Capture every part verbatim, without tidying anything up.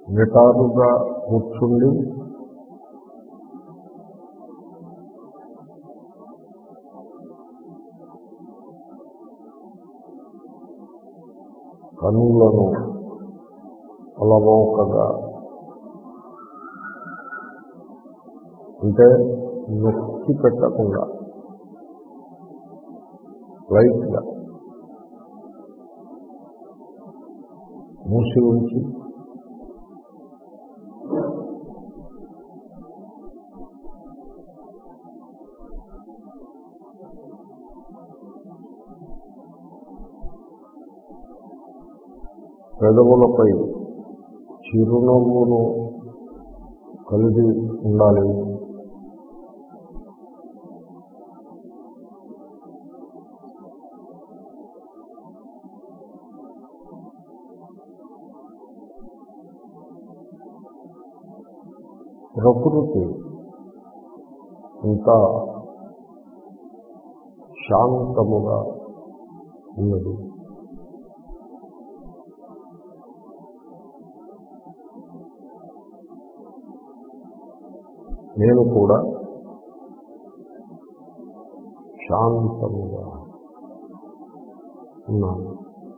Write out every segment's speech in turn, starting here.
నిటారుగా కూర్చుండి కన్నులను అలవోకగా అంటే నొక్కి పెట్టకుండా లైట్గా మూసి ఉంచి పెదవులపై చిరునవ్వును కలిగి ఉండాలి. ప్రకృతి ఇంకా శాంతముగా ఉన్నది. నేను కూడా శాంతముగా ఉన్నాను.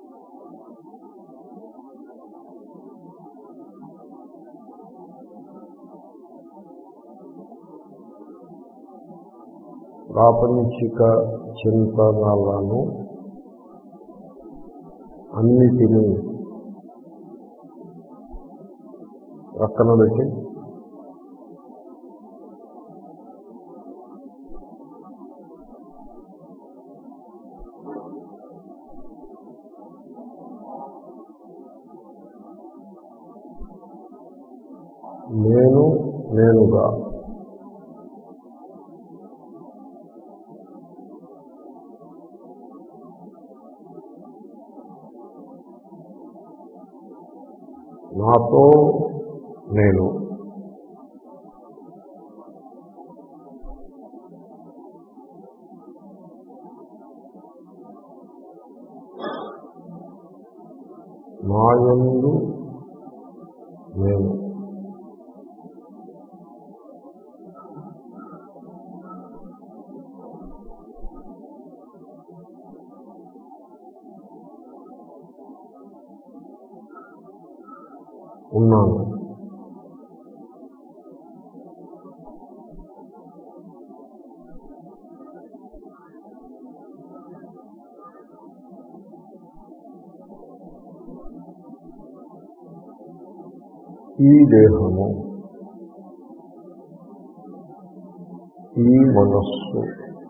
ప్రాపంచిక చింతనలను అన్నిటినీ ప్రక్కన పెట్టి నేను నేనుగా నాతో నేను నాయందు నేను ఉన్నాను. ఈ దేహము, ఈ మనస్సు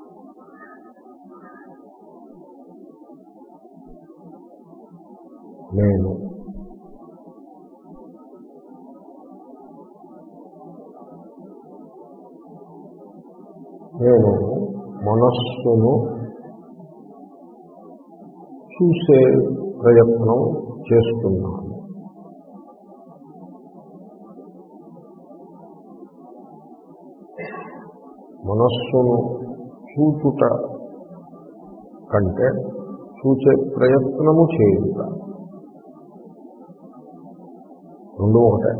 నేను. నేను మనస్సును చూసే ప్రయత్నం చేస్తున్నాను. మనస్సును చూచుట కంటే చూచే ప్రయత్నము చేయుట రెండు ఒకటే.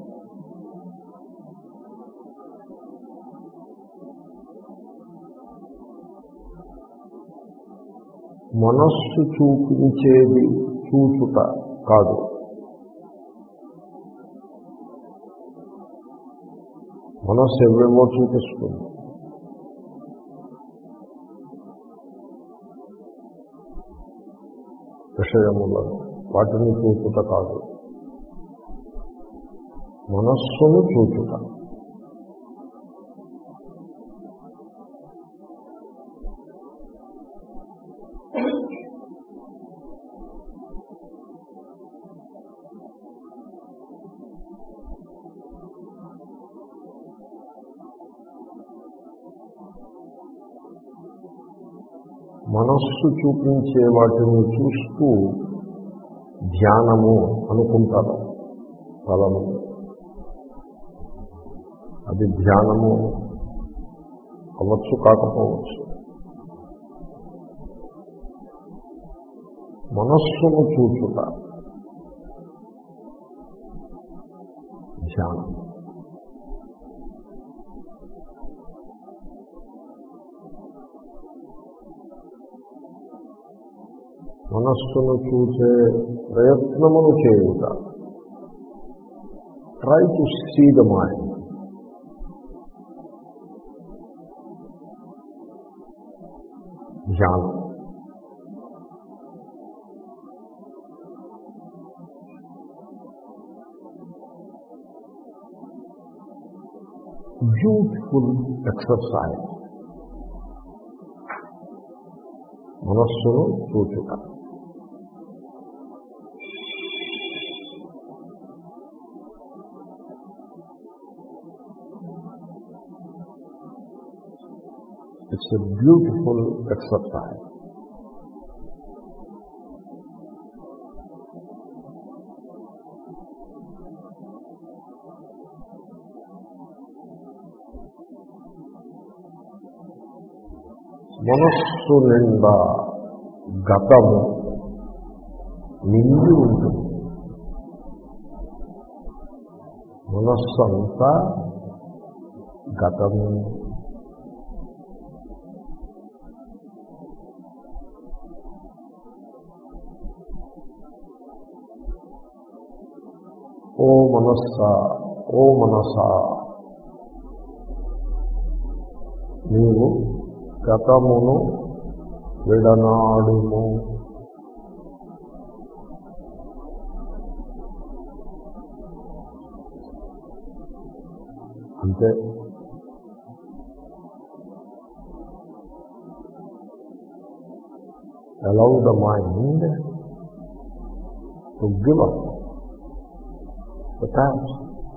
మనస్సు చూపించేది చూచుట కాదు, మనస్సు ఎవేవో చూపిస్తుంది. విషయములను వాటిని చూచుట కాదు, మనస్సును చూచుట. మనస్సు చూపించే వాటిని చూస్తూ ధ్యానము అనుకుంటారు చాలామంది. అది ధ్యానము అవ్వచ్చు, కాకపోవచ్చు. మనస్సును చూచుట ధ్యానం. మనస్సును చూసే ప్రయత్నమును చేయుట. Try to see the mind. ధ్యానం. Beautiful exercise. మనస్సును చూచుట. It's a beautiful exercise. మనస్సు నిండా గతము నిండి ఉంటుంది. మనస్సు అంతా గతము. ఓ మనస్సా, ఓ మనసా, నీవు గతమును విడనాడుము. అంతే. allow the mind to give up the past.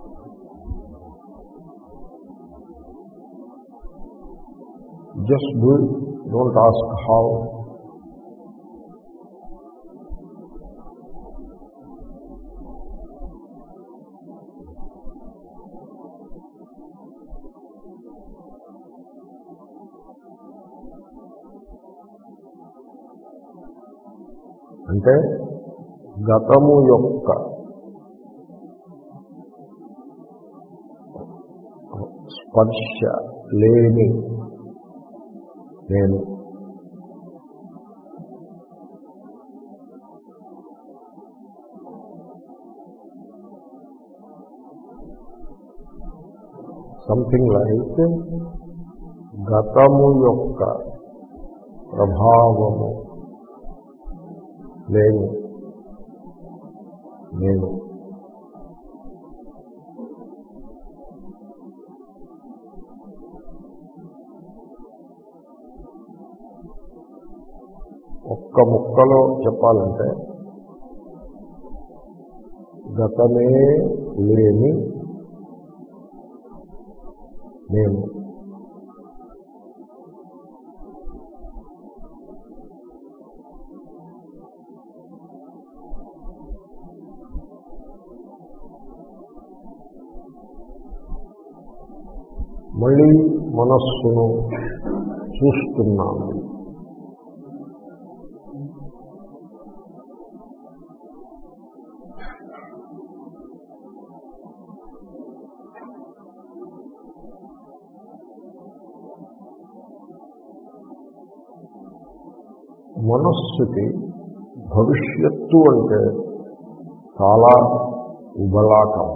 Just do it. Don't ask how. అంటే గతము యొక్క స్పర్శ లేని నేను. సంథింగ్ లైక్ గతము యొక్క ప్రభావము లేని నేను. ఒక్క ముక్కలో చెప్పాలంటే గతమే లేని నేను. మళ్ళీ మనస్సును చూస్తున్నాను. మనస్సుకి భవిష్యత్తు అంటే చాలా ఉబలాటం.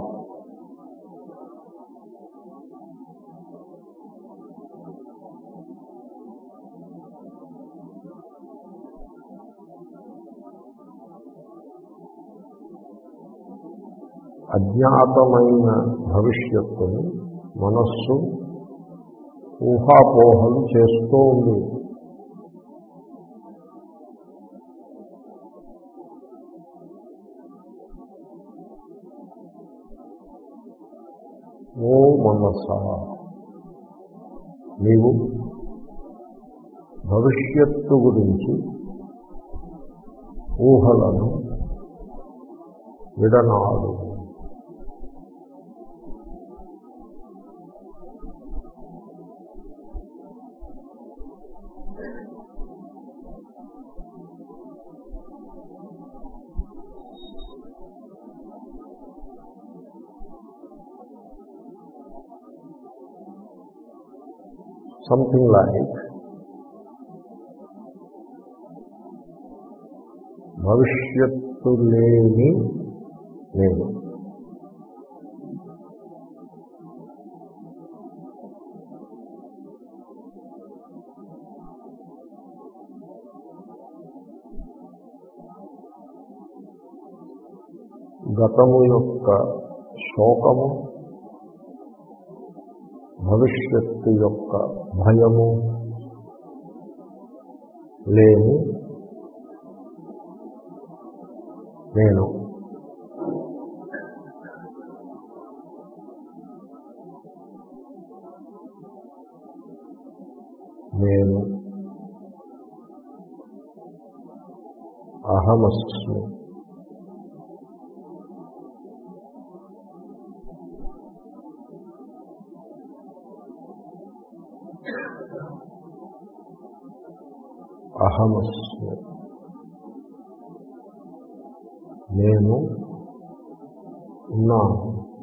అజ్ఞాతమైన భవిష్యత్తుని మనస్సు ఊహాపోహలు చేస్తూ ఉంది. ఓ మనసా, నీవు భవిష్యత్తు గురించి ఊహలను విడనాడు. సంథింగ్ లైక్ భవిష్యత్తు లేని నేను. గతము యొక్క శోకము, భవిష్యత్తు యొక్క భయము లేని నేను. నేను అహమస్మి. అహమస్మి నేను ఉన్నాను.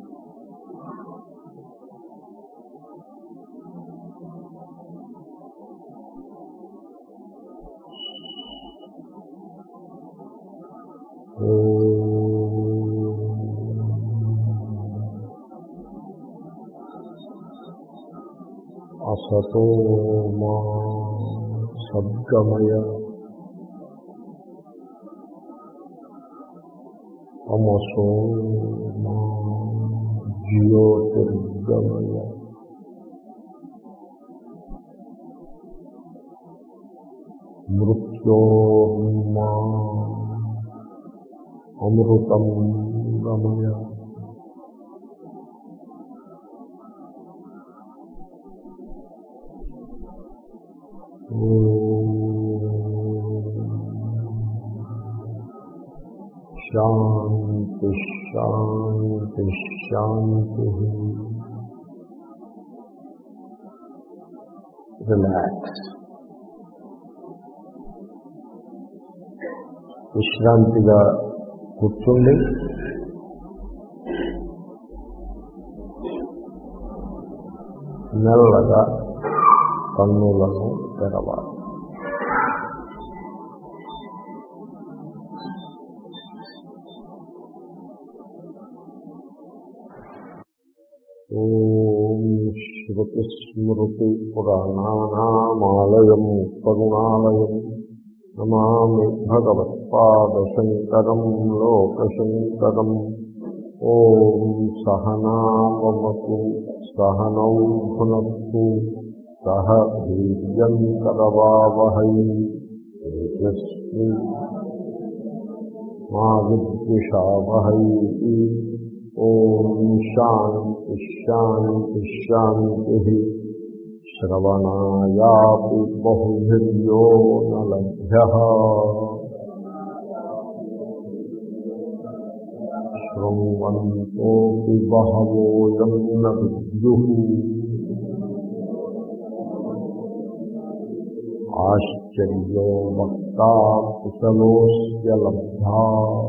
అసతో మా సద్గమయ తమసో మా జ్యోతిర్గమయ. మృత్యోర్మా అమృతం గమయ. శాంతి శాంతి శాంతి. రిలాక్స్. విశ్రాంతిగా కూర్చుండి మెల్లగా కన్నులను తెరవాలి. ఓం శ్రుతి స్మృతి పురాణానామాలయం కరుణాలయం నమామి భగవత్పాదశంకరం లోకశంకరం. ఓం సహనావతు సహనౌ భునత్తు సహ వీర్యంకరవావహై తేజస్వి మా విద్విషావహై. ఓం శాంతి శాంతి శాంతి. శ్రవణాయాపి బహుభిర్యో న లభ్యః. శృణ్వంతోపి బహవో యం న విద్యుః. ఆశ్చర్యో వక్తా కుశలోస్య లబ్ధా.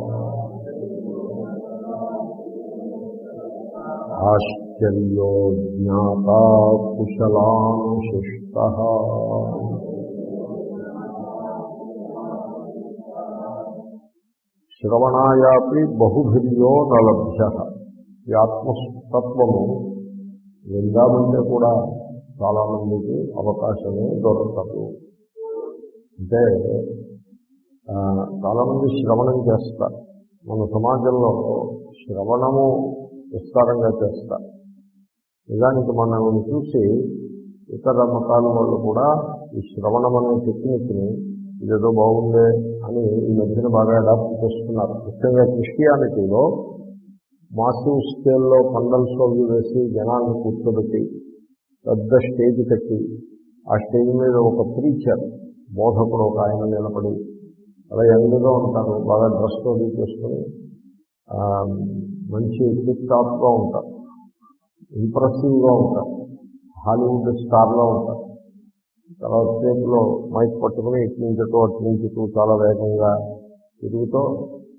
ఆశ్చర్యో జ్ఞాతా కుశలానుశిష్టః. శ్రవణాయాపి బహుభిర్యో న లభ్యః. ఈ ఆత్మతత్వము విందామంటే కూడా చాలా మందికి అవకాశమే దొరకదు. అంటే చాలామంది శ్రవణం చేస్తారు. మన సమాజంలో శ్రవణము విస్తారంగా చేస్తారు. నిజానికి మనం చూసి ఇతర మతాల వాళ్ళు కూడా ఈ శ్రవణం అనే టెక్నిక్ని ఇదేదో బాగుందే అని ఈ మధ్యన బాగా అడాప్ట్ చేస్తున్నారు. ముఖ్యంగా క్రిస్టియానిటీలో మాసివ్ స్కేల్లో పండల్స్ అవి వేసి జనాలను కూర్చోబెట్టి పెద్ద స్టేజ్ కట్టి ఆ స్టేజ్ మీద ఒక ప్రీచర్ బోధకుడు ఒక ఆయన నిలబడి అలా యంగ్గా ఉంటారు, బాగా డ్రెస్ అది చేసుకొని మంచి టిప్ టాప్గా ఉంటారు, ఇంప్రెసివ్గా ఉంటారు, హాలీవుడ్ స్టార్లో ఉంటారు. తర్వాత సేపులో మైక్ పట్టుకుని ఇటు నుంచి అటు అటు నుంచి ఇటు చాలా వేగంగా తిరుగుతూ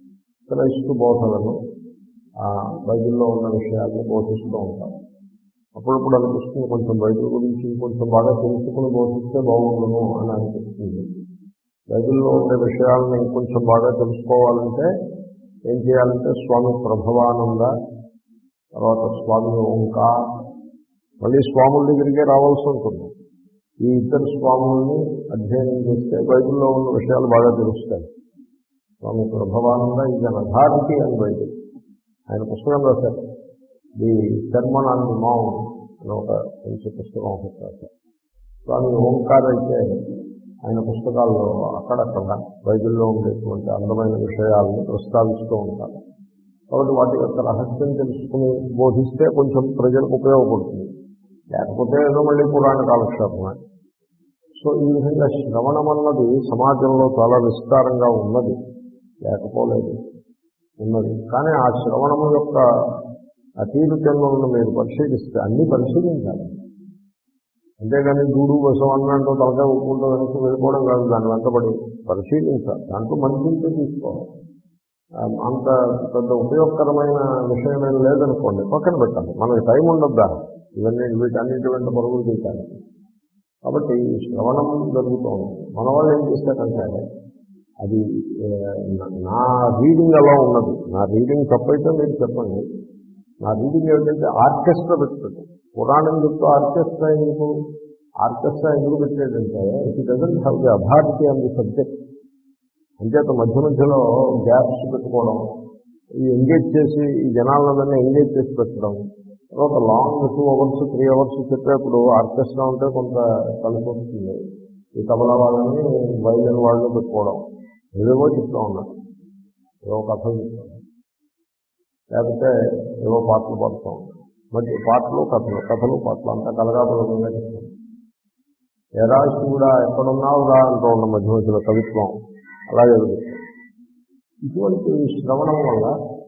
క్రైస్తు బోధలను బైబిల్లో ఉన్న విషయాన్ని బోధిస్తూ ఉంటారు. అప్పుడప్పుడు అనిపిస్తుంది కొంచెం బైబిల్ గురించి కొంచెం బాగా తెలుసుకుని బోధిస్తే బాగుండును అని అనిపిస్తుంది. బైబిల్లో ఉండే విషయాలను ఇంకొంచెం బాగా తెలుసుకోవాలంటే ఏం చేయాలంటే స్వామి ప్రభవానంద, తర్వాత స్వామి ఓంకార్, మళ్ళీ స్వాముల దగ్గరికే రావాల్సి ఉంటుంది. ఈ ఇద్దరు స్వాముల్ని అధ్యయనం చేస్తే బైబిల్లో ఉన్న విషయాలు బాగా తెలుస్తాయి. Swami Prabhavananda is an authority అని బైబిల్. ఆయన పుస్తకం రాశారు, the sermon on the mount అని ఒక మంచి పుస్తకం ఒకటి రాశారు. స్వామి ఓంకార్ అయితే ఆయన పుస్తకాల్లో అక్కడక్కడ బైబిల్లో ఉండేటువంటి అందమైన విషయాలను ప్రస్తావిస్తూ ఉంటారు. కాబట్టి వాటి యొక్క రహస్యం తెలుసుకుని బోధిస్తే కొంచెం ప్రజలకు ఉపయోగపడుతుంది. లేకపోతే ఏదో మళ్ళీ పురాణ కాలక్షేపమే. సో ఈ విధంగా శ్రవణం అన్నది సమాజంలో చాలా విస్తారంగా ఉన్నది, లేకపోలేదు, ఉన్నది. కానీ ఆ శ్రవణము యొక్క అతీరుతలను మీరు పరిశీలిస్తే అన్నీ పరిశీలించాలి. అంతేగాని దూడు బసం అన్నట్టు తలకాయ ఒప్పుకుంటూ వెనక్కి వెళ్ళిపోవడం కాదు, దాన్ని వెంటబడి పరిశీలించాలి. దాంట్లో మంచిగా తీసుకోవాలి. అంత పెద్ద ఉపయోగకరమైన విషయం ఏం లేదనుకోండి, పక్కన పెట్టాలి. మనకి టైం ఉండద్దా ఇవన్నీ వీటన్నిటి వెంట పరుగులు తీయాలి. కాబట్టి శ్రవణం జరుగుతోంది. మన వాళ్ళు ఏం చేస్తారంటే అది నా రీడింగ్ అలా ఉన్నది, నా రీడింగ్ తప్పైతే మీరు చెప్పండి. నా రీడింగ్ ఏమిటంటే ఆర్కెస్ట్రా పెట్టాడు. పురాణం చెప్తూ ఆర్కెస్ట్రా ఎందుకు ఆర్కెస్ట్రా ఎందుకు పెట్టాడంటే it doesn't have the authority on the subject. అంచేత మధ్య మధ్యలో గ్యాప్స్ పెట్టుకోవడం, ఈ ఎంగేజ్ చేసి ఈ జనాలందరినీ ఎంగేజ్ చేసి పెట్టడం, తర్వాత long two hours three hours చెప్పేప్పుడు ఆర్కెస్ట్రా ఉంటే కొంత కలిసి వస్తుంది. ఈ తబలా వాళ్ళని వైలిన్ వాళ్ళని పెట్టుకోవడం, ఏవేవో చెప్తూ ఉన్నారు, ఏవో కథలు చెప్తాను, లేకపోతే ఏవో పాటలు పాడుతూ ఉంటారు. మధ్య పాటలు కథలు కథలు పాటలు అంతా కలగాబలంగా చెప్తాను. ఎరా శివుడా ఎక్కడున్నావురా అంటూ ఉన్న మధ్య మధ్యలో కవిత్వం అలాగే జరుగుతుంది. ఇటువంటి శ్రవణం వల్ల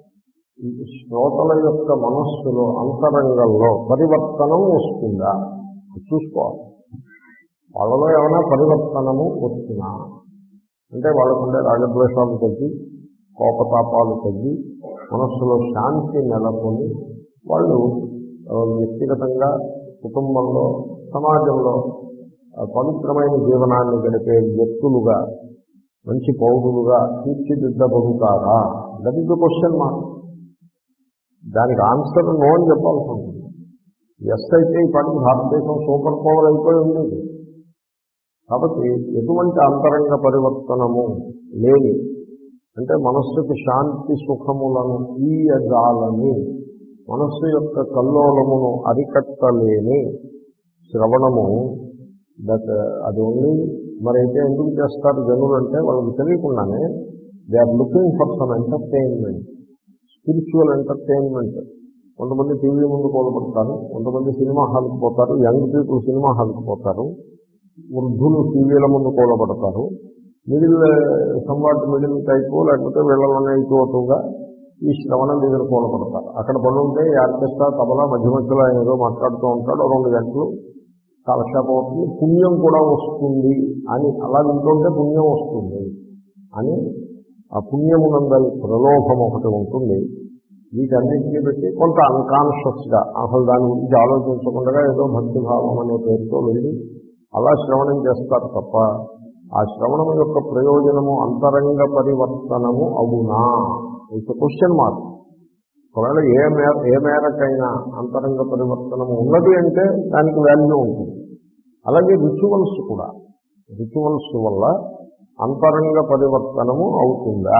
శ్రోతల యొక్క మనస్సులో అంతరంగంలో పరివర్తనం వస్తుందా చూసుకోవాలి. వాళ్ళలో ఏమైనా పరివర్తనము వస్తున్నా అంటే వాళ్ళకుండే రాగద్వేషాలు తగ్గి, కోపతాపాలు తగ్గి, మనస్సులో శాంతి నెలకొని వాళ్ళు వ్యక్తిగతంగా, కుటుంబంలో, సమాజంలో పవిత్రమైన జీవనాన్ని గడిపే వ్యక్తులుగా, మంచి పౌరులుగా తీర్చిదిద్దబడుతారా? That is the question mark. దానికి ఆన్సర్ నో అని చెప్పాల్సి ఉంటుంది. ఎస్ అయితే ఇప్పటికి భారతదేశం సూపర్ పవర్ అయిపోయి ఉండేది. కాబట్టి ఎటువంటి అంతరంగ పరివర్తనము లేని, అంటే మనస్సుకు శాంతి సుఖములను ఈయజాలని, మనస్సు యొక్క కల్లోలమును అరికట్టలేని శ్రవణము దట్ అది ఓన్లీ. మరైతే ఎందుకు చేస్తారు జనులు అంటే వాళ్ళకి తెలియకుండానే they are looking for some entertainment, spiritual entertainment. కొంతమంది టీవీ ముందు కోలపడతారు, కొంతమంది సినిమా హాల్కి పోతారు, యంగ్ పీపుల్ సినిమా హాల్కి పోతారు, వృద్ధులు టీవీల ముందు కోలపడతారు, మిడిల్ సంవాట్ మిడిల్ టైపు లేకపోతే వీళ్ళలోనే ఇటువటుగా ఈ శ్రవణం దగ్గర కోలపడతారు. అక్కడ పనుంటే ఆర్కెస్ట్రా తబలా మధ్య మధ్యలో ఆయన ఏదో మాట్లాడుతూ ఉంటాడు, రెండు గంటలు కాలక్షేపం అవుతుంది, పుణ్యం కూడా వస్తుంది అని, అలా వింటుంటే పుణ్యం వస్తుంది అని ఆ పుణ్యమునందరి ప్రలోభం ఒకటి ఉంటుంది. వీటన్నింటినీ పెట్టి కొంత అన్కాన్షియస్గా అసలు దాని గురించి ఆలోచించకుండా ఏదో భక్తిభావం అనే పేరుతో వెళ్ళి అలా శ్రవణం చేస్తారు తప్ప ఆ శ్రవణం యొక్క ప్రయోజనము అంతరంగ పరివర్తనము అవునా? It's question mark. ఒకవేళ ఏ మే ఏ మేరకైనా అంతరంగ పరివర్తనము ఉన్నది అంటే దానికి వాల్యూ ఉంటుంది. అలాగే రిచువల్స్ కూడా, రిచువల్స్ వల్ల అంతరంగ పరివర్తనము అవుతుందా?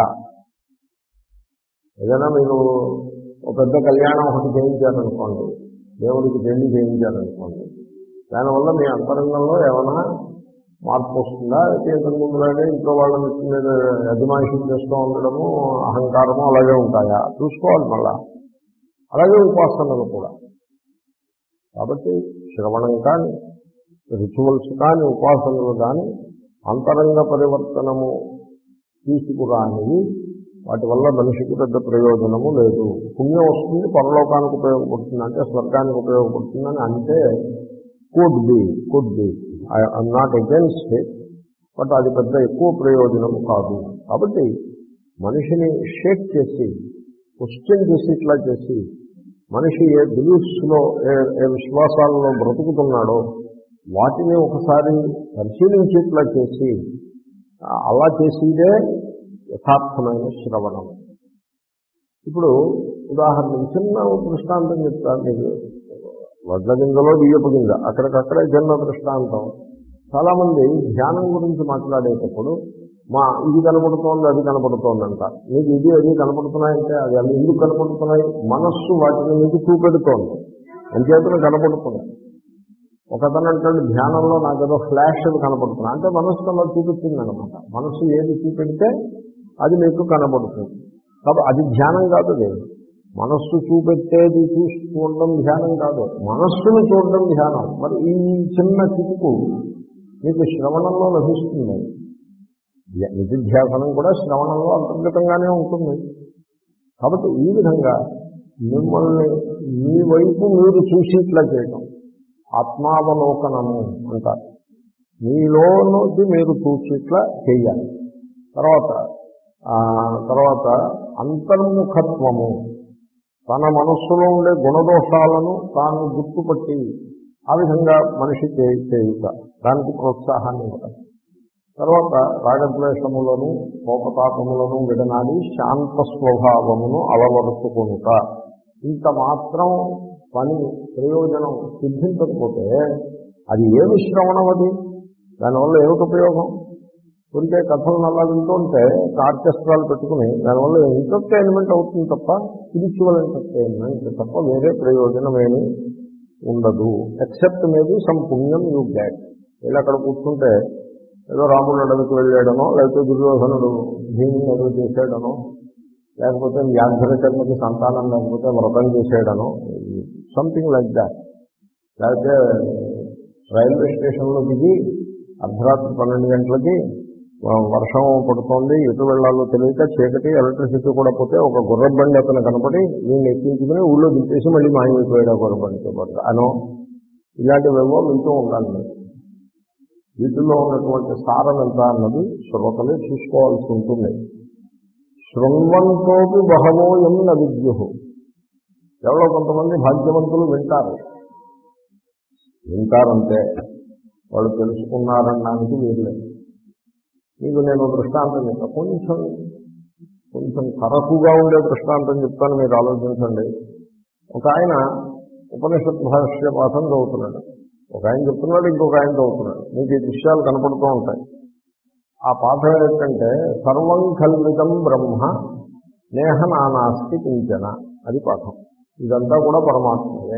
ఏదైనా మీరు ఒక పెద్ద కళ్యాణం ఒకటి చేయించారనుకోండి, దేవుడికి పెళ్లి చేయించారనుకోండి, దానివల్ల మీ అంతరంగంలో ఏమైనా మార్పు వస్తుందా? అయితే ఇంతకు ముందులాగే ఇంట్లో వాళ్ళ మీద అజమాయిషం చేస్తూ ఉండడము, అహంకారము అలాగే ఉంటాయా చూసుకోవాలి. మళ్ళా అలాగే ఉపాసనలు కూడా. కాబట్టి శ్రవణం కానీ, రిచువల్స్ కానీ, ఉపాసనలు కానీ అంతరంగ పరివర్తనము తీసుకురానివి, వాటి వల్ల మనిషికి పెద్ద ప్రయోజనము లేదు. పుణ్యం వస్తుంది, పరలోకానికి ఉపయోగపడుతుంది, అంటే స్వర్గానికి ఉపయోగపడుతుందని అంటే could be could be I'm not against it, but అది పెద్ద ఎక్కువ ప్రయోజనము కాదు. కాబట్టి మనిషిని షేక్ చేసి, క్వశ్చన్ చేసి, ఇట్లా చేసి మనిషి ఏ బిలీఫ్స్లో ఏ ఏ విశ్వాసాలలో బ్రతుకుతున్నాడో వాటిని ఒకసారి పరిశీలించేట్లా చేసి అలా చేసేదే యథార్థమైన శ్రవణం. ఇప్పుడు ఉదాహరణ చిన్న దృష్టాంతం చెప్తాను మీకు. వడ్ల గింజలో బియ్యపు గింజ అక్కడికక్కడే చిన్న దృష్టాంతం. చాలామంది ధ్యానం గురించి మాట్లాడేటప్పుడు మా ఇది కనపడుతోంది అది కనపడుతోంది అంటారు. మీకు ఇది అది కనపడుతున్నాయంటే అది అవి ఎందుకు కనపడుతున్నాయి? మనస్సు వాటిని మీకు చూపెడుతోంది, అంచేతను కనపడుతున్నాయి. ఒకతను అంటాడు ధ్యానంలో నాకు ఏదో ఫ్లాష్ అది కనపడుతున్నాయి అంటే మనస్సు అలా చూపించింది అనమాట. మనస్సు ఏది చూపెడితే అది మీకు కనపడుతుంది. కాబట్టి అది ధ్యానం కాదు. అది మనస్సు చూపెట్టేది చూసి చూడడం ధ్యానం కాదు, మనస్సును చూడడం ధ్యానం. మరి ఈ చిన్న చిటుకు మీకు శ్రవణంలో లభిస్తుంది. నిధిధ్యాసనం కూడా శ్రవణంలో అంతర్గతంగానే ఉంటుంది. కాబట్టి ఈ విధంగా మిమ్మల్ని మీ వైపు మీరు చూసేట్లా చేయడం ఆత్మావలోకనము అంటారు. మీలోనది మీరు చూసేట్లా చేయాలి. తర్వాత తర్వాత అంతర్ముఖత్వము, తన మనస్సులో ఉండే గుణదోషాలను తాను గుర్తుపట్టి ఆ విధంగా మనిషి చేయుట, దానికి ప్రోత్సాహాన్ని ఇవ్వడం. తర్వాత రాగద్వేషములను కోపతాపములను విడనాడి శాంత స్వభావమును అలవరుచుకుంట. ఇంత మాత్రం పని ప్రయోజనం సిద్ధించకపోతే అది ఏమి శ్రవణం? అది దానివల్ల ఏమిటి ఉపయోగం? ఉంటే కథలను అలా వింటుంటే ఆర్కెస్ట్రాలు పెట్టుకుని దానివల్ల ఎంటర్టైన్మెంట్ అవుతుంది తప్ప స్పిరిచువల్ ఎంటర్టైన్మెంట్ తప్ప వేరే ప్రయోజనం ఏమీ ఉండదు. ఎక్సెప్ట్ మేబీ సమ్ పుణ్యం యూ గెట్. వీళ్ళు అక్కడ కూర్చుంటే ఏదో రాముడు అడవికి వెళ్ళాడనో, లేకపోతే దుర్యోధనుడు భీముని అడుగు చేసాడనో, లేకపోతే వ్యాఘ్రకర్మకి సంతానం లేకపోతే వ్రతం చేసాడనో, సంథింగ్ లైక్ దాట్. లేకపోతే రైల్వే స్టేషన్లో దిగి అర్ధరాత్రి పన్నెండు గంటలకి వర్షం పడుతోంది, ఎటు వెళ్లాలో తెలియక చీకటి, ఎలక్ట్రిసిటీ కూడా పోతే ఒక గుర్రబండి అతను కనపడి వీళ్ళు ఎక్కించుకుని ఊళ్ళో దింపేసి మళ్ళీ మాయమైపోయాడు ఆ గుర్రబండితో పాటు అనో, ఇలాంటివేమో వింటూ ఉండాలి. మీరు వీటిల్లో ఉన్నటువంటి సారం ఎంత అన్నది శ్రోతలే చూసుకోవాల్సి ఉంటుంది. శృణ్వంతోపి బహవోయం న విద్యు. ఎవరో కొంతమంది భాగ్యవంతులు వింటారు, వింటారంటే వాళ్ళు తెలుసుకున్నారనడానికి వీర్లేదు. మీకు నేను దృష్టాంతం చెప్తాను, కొంచెం కొంచెం తరచుగా ఉండే దృష్టాంతం చెప్తాను, మీరు ఆలోచించండి. ఒక ఆయన ఉపనిషత్ భాష్య పాఠం చదువుతున్నాడు, ఒక ఆయన చెప్తున్నాడు, ఇంకొక ఆయన చదువుతున్నాడు. మీకు ఈ దృశ్యాలు కనపడుతూ ఉంటాయి. ఆ పాఠం ఏంటంటే సర్వం కల్విదం బ్రహ్మ నేహ నానాస్తి కించన, అది పాఠం. ఇదంతా కూడా పరమాత్మయే.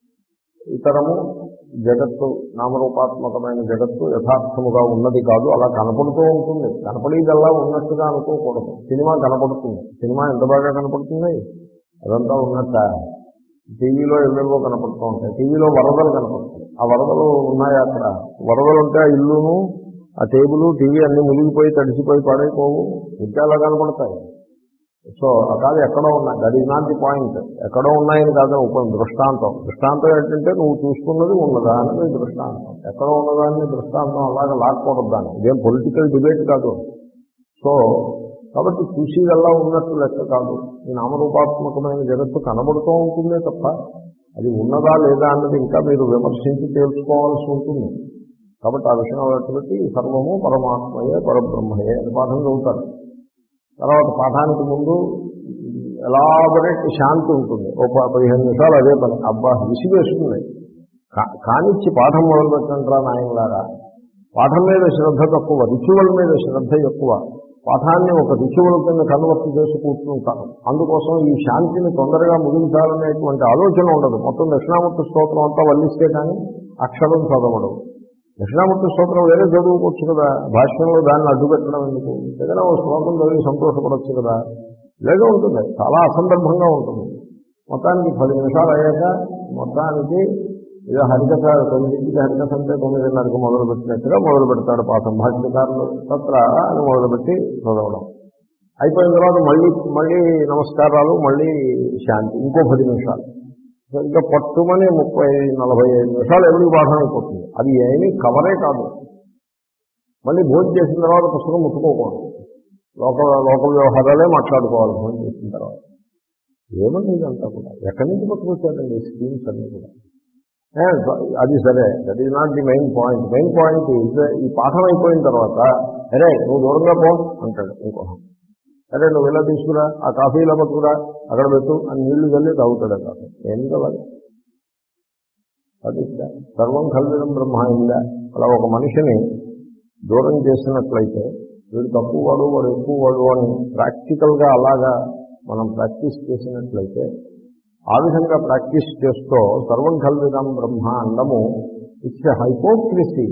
ఇతరము జగత్తు, నామరూపాత్మకమైన జగత్తు యథార్థముగా ఉన్నది కాదు, అలా కనపడుతూ ఉంటుంది. కనపడేదల్లా ఉన్నట్టుగా అనుకోకూడదు. సినిమా కనపడుతుంది, సినిమా ఎంత బాగా కనపడుతుంది, అదంతా ఉన్నట్ట. టీవీలో ఎల్లెల్లో కనపడుతూ ఉంటాయి, టీవీలో వరదలు కనపడుతాయి. ఆ వరదలు ఉన్నాయి అక్కడ, వరదలు ఉంటే ఆ ఇల్లును ఆ టేబుల్ టీవీ అన్ని మునిగిపోయి తడిసిపోయి పడైపోవు, ఇంకా అలా కనపడతాయి. సో కాదు, ఎక్కడో ఉన్నాయి, that is not the point. ఎక్కడో ఉన్నాయని కాదు ఒక దృష్టాంతం. దృష్టాంతం ఏంటంటే నువ్వు చూసుకున్నది ఉన్నదా అనేది దృష్టాంతం. ఎక్కడో ఉన్నదాన్ని దృష్టాంతం అలాగే లాక్కూడదు దాన్ని. ఇదేం పొలిటికల్ డిబేట్ కాదు. సో కాబట్టి చూసేదల్లా ఉన్నట్టు లెక్క కాదు. ఈ నామరూపాత్మకమైన జగత్తు కనబడుతూ ఉంటుందే తప్ప అది ఉన్నదా లేదా అన్నది ఇంకా మీరు విమర్శించి తెలుసుకోవాల్సి ఉంటుంది. కాబట్టి ఆ విషయం బట్టి సర్వము పరమాత్మయే పరబ్రహ్మయే అని పాఠం చదువుతారు. తర్వాత పాఠానికి ముందు ఎలాబరేట్ శాంతి ఉంటుంది, ఓ పదిహేను నిమిషాలు అదే పని. అబ్బా విసిగేస్తుంది, కానిచ్చి పాఠం మొదలుపెట్టంటారా నాయనలారా. పాఠం మీద శ్రద్ధ తక్కువ, రిచువల్ మీద శ్రద్ధ ఎక్కువ. పాఠాన్ని ఒక రిచువల్ కింద కన్వర్ట్ చేసి కూర్చుంటారు. అందుకోసం ఈ శాంతిని తొందరగా ముగించాలనేటువంటి ఆలోచన ఉండదు. మొత్తం దక్షిణామూర్తి స్తోత్రం అంతా వల్లిస్తే కానీ అక్షరం చదవడం. దక్షిణామూర్తి స్తోత్రం వేరే చదువుకోవచ్చు కదా, భాష్యంలో దాన్ని అడ్డుపెట్టడం ఎందుకు? ఏదైనా ఒక శ్లోకం చదివి సంతోషపడవచ్చు కదా. ఇలాగే ఉంటుంది, చాలా అసందర్భంగా ఉంటుంది. మొత్తానికి పది నిమిషాలు అయ్యాక మొత్తానికి ఏదో హరికథ, తొమ్మిదింటికి హరికథ అంటే తొమ్మిదిన్నరకు మొదలు పెట్టినట్టుగా మొదలు పెడతాడు పాఠం. భాష్యకారులు తత్ర అని మొదలుపెట్టి చదవడం అయిపోయిన తర్వాత మళ్ళీ మళ్ళీ నమస్కారాలు, మళ్ళీ శాంతి, ఇంకో పది నిమిషాలు. ఇంకా పట్టుమని ముప్పై నలభై ఐదు నిమిషాలు ఎవరికి పాఠం అయిపోతుంది. అది ఏమీ కవరే కాదు. మళ్ళీ భోజనం చేసిన తర్వాత పుస్తకం ముట్టుకోకూడదు, లోక లోక వ్యవహారాలే మాట్లాడుకోవాలి భోజనం చేసిన తర్వాత. ఏమని ఇదంతా కూడా ఎక్కడి నుంచి పట్టుకొచ్చారండి ఈ స్కీమ్స్ అన్నీ కూడా? అది సరే, that is not the main point. Main point is ఈ పాఠం అయిపోయిన తర్వాత అరే నువ్వు దూరంగా పో అంటాడు ఇంకో. అరే నువ్వు ఇలా తీసుకురా, ఆ కాఫీ ఇలా పట్టుకురా, అక్కడ పెట్టు అని నీళ్లు వెళ్ళి తాగుతాడు కాదు. ఏం కావాలి? అది సర్వం కల్విదం బ్రహ్మ అయిందా? అలా ఒక మనిషిని దూరం చేసినట్లయితే వీడు తక్కువ వాడు వాడు ఎక్కువ వాడు అని ప్రాక్టికల్గా అలాగా మనం ప్రాక్టీస్ చేసినట్లయితే, ఆ విధంగా ప్రాక్టీస్ చేస్తూ సర్వం కల్విదం బ్రహ్మ అనడము ఇట్స్ ఎ హైపోక్రసీ.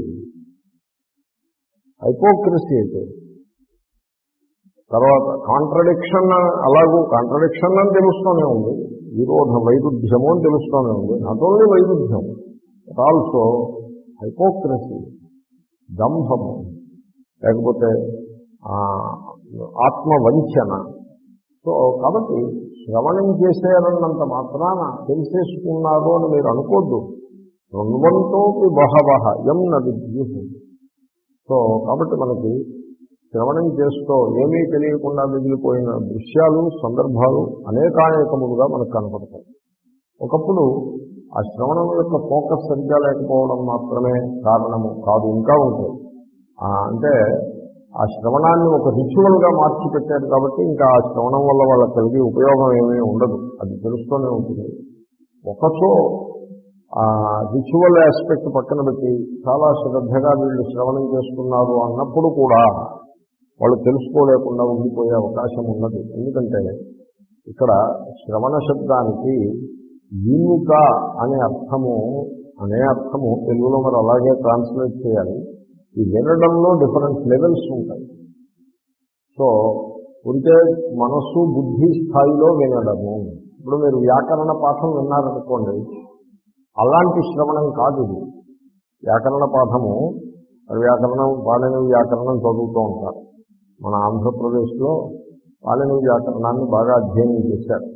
హైపోక్రసీ అయితే తర్వాత కాంట్రడిక్షన్, అలాగూ కాంట్రడిక్షన్ అని తెలుస్తూనే ఉంది, విరోధ వైరుధ్యము అని తెలుస్తూనే ఉంది. నాట్ ఓన్లీ వైరుధ్యం బట్ ఆల్సో హైపోక్రసీ, దంభము, లేకపోతే ఆత్మవంచన. సో కాబట్టి శ్రవణం చేసేరన్నంత మాత్రాన తెలిసేసుకున్నారు అని మీరు అనుకోద్దు. రుణ్వంతోపి బహవః యం న విద్యుః. సో కాబట్టి మనకి శ్రవణం చేస్తూ ఏమీ తెలియకుండా మిగిలిపోయిన దృశ్యాలు, సందర్భాలు అనేకానేకములుగా మనకు కనపడతాయి. ఒకప్పుడు ఆ శ్రవణం యొక్క ఫోకస్ సరిగ్గా లేకపోవడం మాత్రమే కారణము కాదు, ఇంకా ఉంటాయి. అంటే ఆ శ్రవణాన్ని ఒక రిచువల్గా మార్చి పెట్టారు కాబట్టి ఇంకా ఆ శ్రవణం వల్ల వాళ్ళకి కలిగే ఉపయోగం ఏమీ ఉండదు, అది తెలుస్తూనే ఉంటుంది. ఒకచో ఆ రిచువల్ ఆస్పెక్ట్ పక్కన పెట్టి చాలా శ్రద్ధగా వీళ్ళు శ్రవణం చేస్తున్నారు అన్నప్పుడు కూడా వాళ్ళు తెలుసుకోలేకుండా ఉండిపోయే అవకాశం ఉన్నది. ఎందుకంటే ఇక్కడ శ్రవణ శబ్దానికి వినుక అనే అర్థము అనే అర్థము తెలుగులో మరి అలాగే ట్రాన్స్లేట్ చేయాలి. ఈ వినడంలో డిఫరెంట్ లెవెల్స్ ఉంటాయి. సో ఉంటే మనస్సు బుద్ధి స్థాయిలో వినడము. ఇప్పుడు మీరు వ్యాకరణ పాఠం విన్నారనుకోండి, అలాంటి శ్రవణం కాదు ఇది. వ్యాకరణ పాఠము, వ్యాకరణం పాణిని వ్యాకరణం చదువుతూ ఉంటారు. మన ఆంధ్రప్రదేశ్లో పాణిని వ్యాకరణాన్ని బాగా అధ్యయనం చేశారు.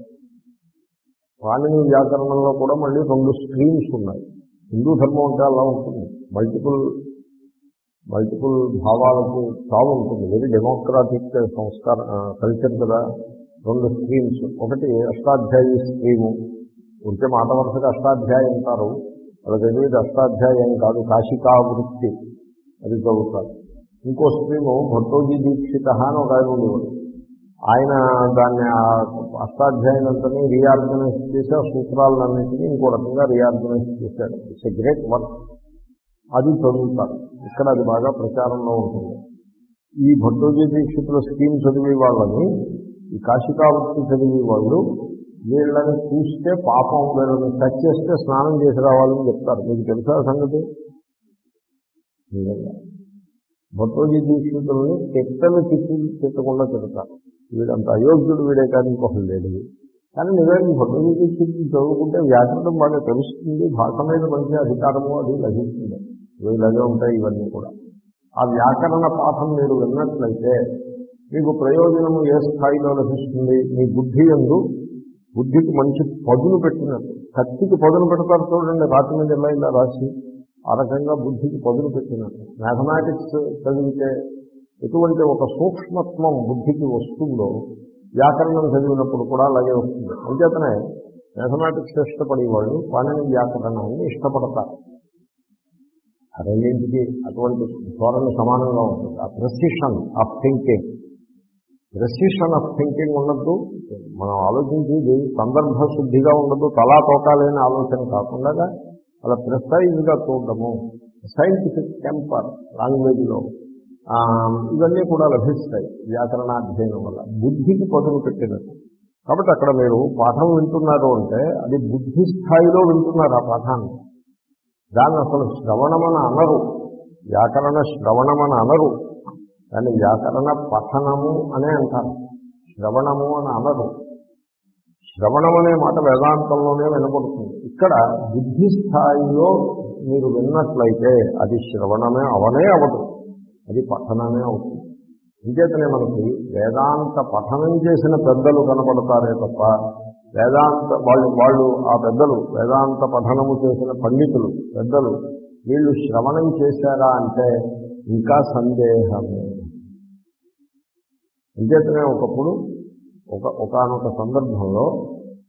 పాణిని వ్యాకరణంలో కూడా మళ్ళీ రెండు స్ట్రీమ్స్ ఉన్నాయి. హిందూ ధర్మం అంటే అలా ఉంటుంది, మల్టిపుల్ మల్టిపుల్ భావాలకు తావు ఉంటుంది. వెరీ డెమోక్రాటిక్ సంస్కార కల్చర్ కదా. రెండు స్ట్రీమ్స్, ఒకటి అష్టాధ్యాయి స్ట్రీము, ఉంటే మాట వరుసగా అష్టాధ్యాయి అంటారు, వాళ్ళకి ఎనిమిది అష్టాధ్యాయం కాదు, కాశికావృత్తి అది చదువుతారు. ఇంకో స్ట్రీము భట్టోజీ దీక్షిత అని ఒక ఆయన ఉండేవాడు. ఆయన దాన్ని అష్టాధ్యాయులంతని రీఆర్గనైజ్ చేసి ఆ సూత్రాలన్నింటినీ ఇంకో రకంగా రీఆర్గనైజ్ చేశాడు. It's a great work. అది చదువుతారు. ఇక్కడ అది బాగా ప్రచారంలో ఉంటుంది. ఈ భట్టోజీ దీక్షితుల స్కీమ్ చదివే వాళ్ళని, ఈ కాశికావృత్తి చదివే వాళ్ళు వీళ్ళని చూస్తే పాపం, వీళ్ళని టచ్ చేస్తే స్నానం చేసి రావాలని చెప్తారు. మీకు తెలుసా సంగతి? భట్టోజీ దీక్షితులని తిట్టలు తిట్టి తిట్టకుండా తిడతారు. వీడంత అయోగ్యుడు వీడే కానీ ఇంకొకరు లేడు. కానీ నిజానికి భట్టోజీ దీక్షితులు చదువుకుంటే వ్యాకరణం బాగా తెలుస్తుంది, భాష మీద మంచి అధికారము అది లభిస్తుంది. ఇలాగే ఉంటాయి ఇవన్నీ కూడా. ఆ వ్యాకరణ పాఠం మీరు విన్నట్లయితే మీకు ప్రయోజనము ఏ స్థాయిలో లభిస్తుంది? మీ బుద్ధి యందు బుద్ధికి మంచి పదును పెట్టినట్టు, కత్తికి పదును పెడతారు చూడండి, రాతి మీద ఇలా ఇలా రాసి, ఆ రకంగా బుద్ధికి పదును పెట్టినట్టు. మ్యాథమెటిక్స్ చదివితే ఎటువంటి ఒక సూక్ష్మత్వం బుద్ధికి వస్తుందో వ్యాకరణం చదివినప్పుడు కూడా అలాగే వస్తుంది. అంచేతనే మ్యాథమెటిక్స్ ఇష్టపడే వాళ్ళు పాణిని వ్యాకరణాన్ని ఇష్టపడతారు. రెండింటికి అటువంటి ధోరణి సమానంగా ఉంటుంది. ఆ precision of thinking, precision of thinking ఉండద్దు. మనం ఆలోచించేది సందర్భ శుద్ధిగా ఉండదు, తలా తోకాలేని ఆలోచన కాకుండా అలా ప్రిసైజ్గా చూడడము, సైంటిఫిక్ టెంపర్ లాంగ్వేజ్లో ఇవన్నీ కూడా లభిస్తాయి వ్యాకరణాధ్యయనం వల్ల, బుద్ధికి పదును పెట్టినట్టు. కాబట్టి అక్కడ మీరు పాఠం వింటున్నారు అంటే అది బుద్ధి స్థాయిలో వింటున్నారు ఆ పాఠాన్ని. దాన్ని అసలు శ్రవణమని అనరు, వ్యాకరణ శ్రవణమని అనరు, దాన్ని వ్యాకరణ పఠనము అనే అంటారు, శ్రవణము అని అనరు. శ్రవణం అనే మాట వేదాంతంలోనే వినపడుతుంది. ఇక్కడ బుద్ధి స్థాయిలో మీరు విన్నట్లయితే అది శ్రవణమే అవనే అవదు, అది పఠనమే అవుతుంది. ఇంకేతనే మనకి వేదాంత పఠనం చేసిన పెద్దలు కనపడతారే తప్ప వేదాంత వాళ్ళు వాళ్ళు ఆ పెద్దలు వేదాంత పఠనము చేసిన పండితులు పెద్దలు వీళ్ళు శ్రవణం చేశారా అంటే ఇంకా సందేహమే. ఇంకేతనే ఒకప్పుడు ఒక ఒకానొక సందర్భంలో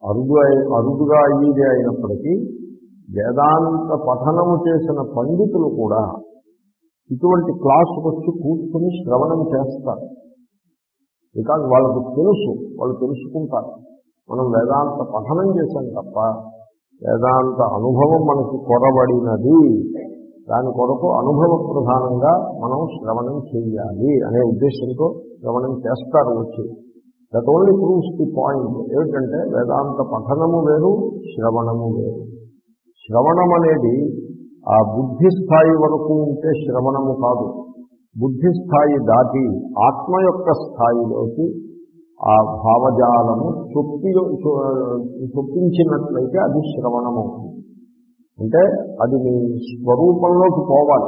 అరుదు అరుదుగా అయ్యేదే అయినప్పటికీ వేదాంత పఠనము చేసిన పండితులు కూడా ఇటువంటి క్లాసుకు వచ్చి కూర్చుని శ్రవణం చేస్తారు. బికాజ్ వాళ్ళకు తెలుసు, వాళ్ళు తెలుసుకుంటారు. మనం వేదాంత పఠనం చేశాం తప్ప వేదాంత అనుభవం మనకి కొరబడినది, దాని కొరకు అనుభవ ప్రధానంగా మనం శ్రవణం చేయాలి అనే ఉద్దేశంతో శ్రవణం చేస్తారు వచ్చి. That only proves the point. ఏమిటంటే వేదాంత పఠనము వేరు, శ్రవణము వేరు. శ్రవణం అనేది ఆ బుద్ధి స్థాయి వరకు ఉంటే శ్రవణము కాదు. బుద్ధి స్థాయి దాటి ఆత్మ యొక్క స్థాయిలోకి ఆ భావజాలము చొప్పి చొప్పించినట్లయితే అది శ్రవణము. అంటే అది మీ స్వరూపంలోకి పోవాలి.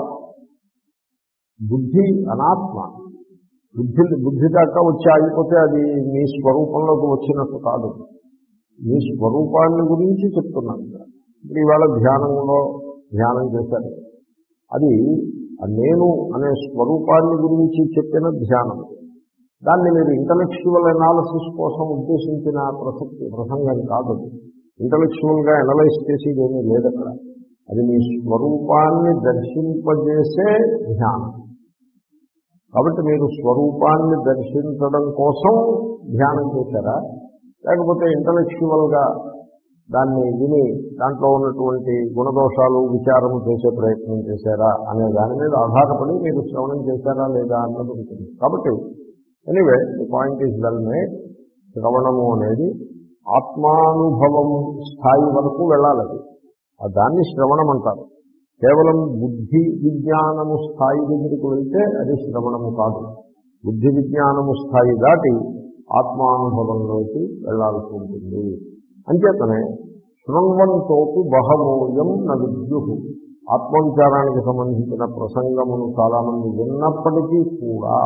బుద్ధి అనాత్మ. బుద్ధి బుద్ధి దాకా వచ్చి ఆగిపోతే అది మీ స్వరూపంలోకి వచ్చినట్టు కాదు. మీ స్వరూపాన్ని గురించి చెప్తున్నాను. ఇప్పుడు ఇవాళ ధ్యానంలో ధ్యానం చేశారు. అది నేను అనే స్వరూపాన్ని గురించి చెప్పిన ధ్యానం. దాన్ని మీరు ఇంటలెక్చువల్ అనాలిసిస్ కోసం ఉద్దేశించిన ప్రసక్తి ప్రసంగం కాదు. ఇంటలెక్చువల్గా అనలైజ్ చేసేది ఏమీ లేదు అక్కడ. అది మీ స్వరూపాన్ని దర్శింపజేసే ధ్యానం. కాబట్టి మీరు స్వరూపాన్ని దర్శించడం కోసం ధ్యానం చేశారా, లేకపోతే ఇంటలెక్చువల్గా దాన్ని విని దాంట్లో ఉన్నటువంటి గుణదోషాలు విచారము చేసే ప్రయత్నం చేశారా అనే దాని మీద ఆధారపడి మీరు శ్రవణం చేశారా లేదా అన్నది ఉంటుంది. కాబట్టి anyway the point is well made. శ్రవణము అనేది ఆత్మానుభవం స్థాయి వరకు వెళ్ళాలి. దాన్ని శ్రవణం అంటారు. కేవలం బుద్ధి విజ్ఞానము స్థాయి దగ్గరికి వెళ్తే అది శ్రవణము కాదు. బుద్ధి విజ్ఞానము స్థాయి దాటి ఆత్మానుభవంలోకి వెళ్లాల్సి ఉంటుంది. అంచేతనే శృణ్వంతోపి బహవోయం న విద్యుః. ఆత్మవిచారానికి సంబంధించిన ప్రసంగమును చాలామంది విన్నప్పటికీ కూడా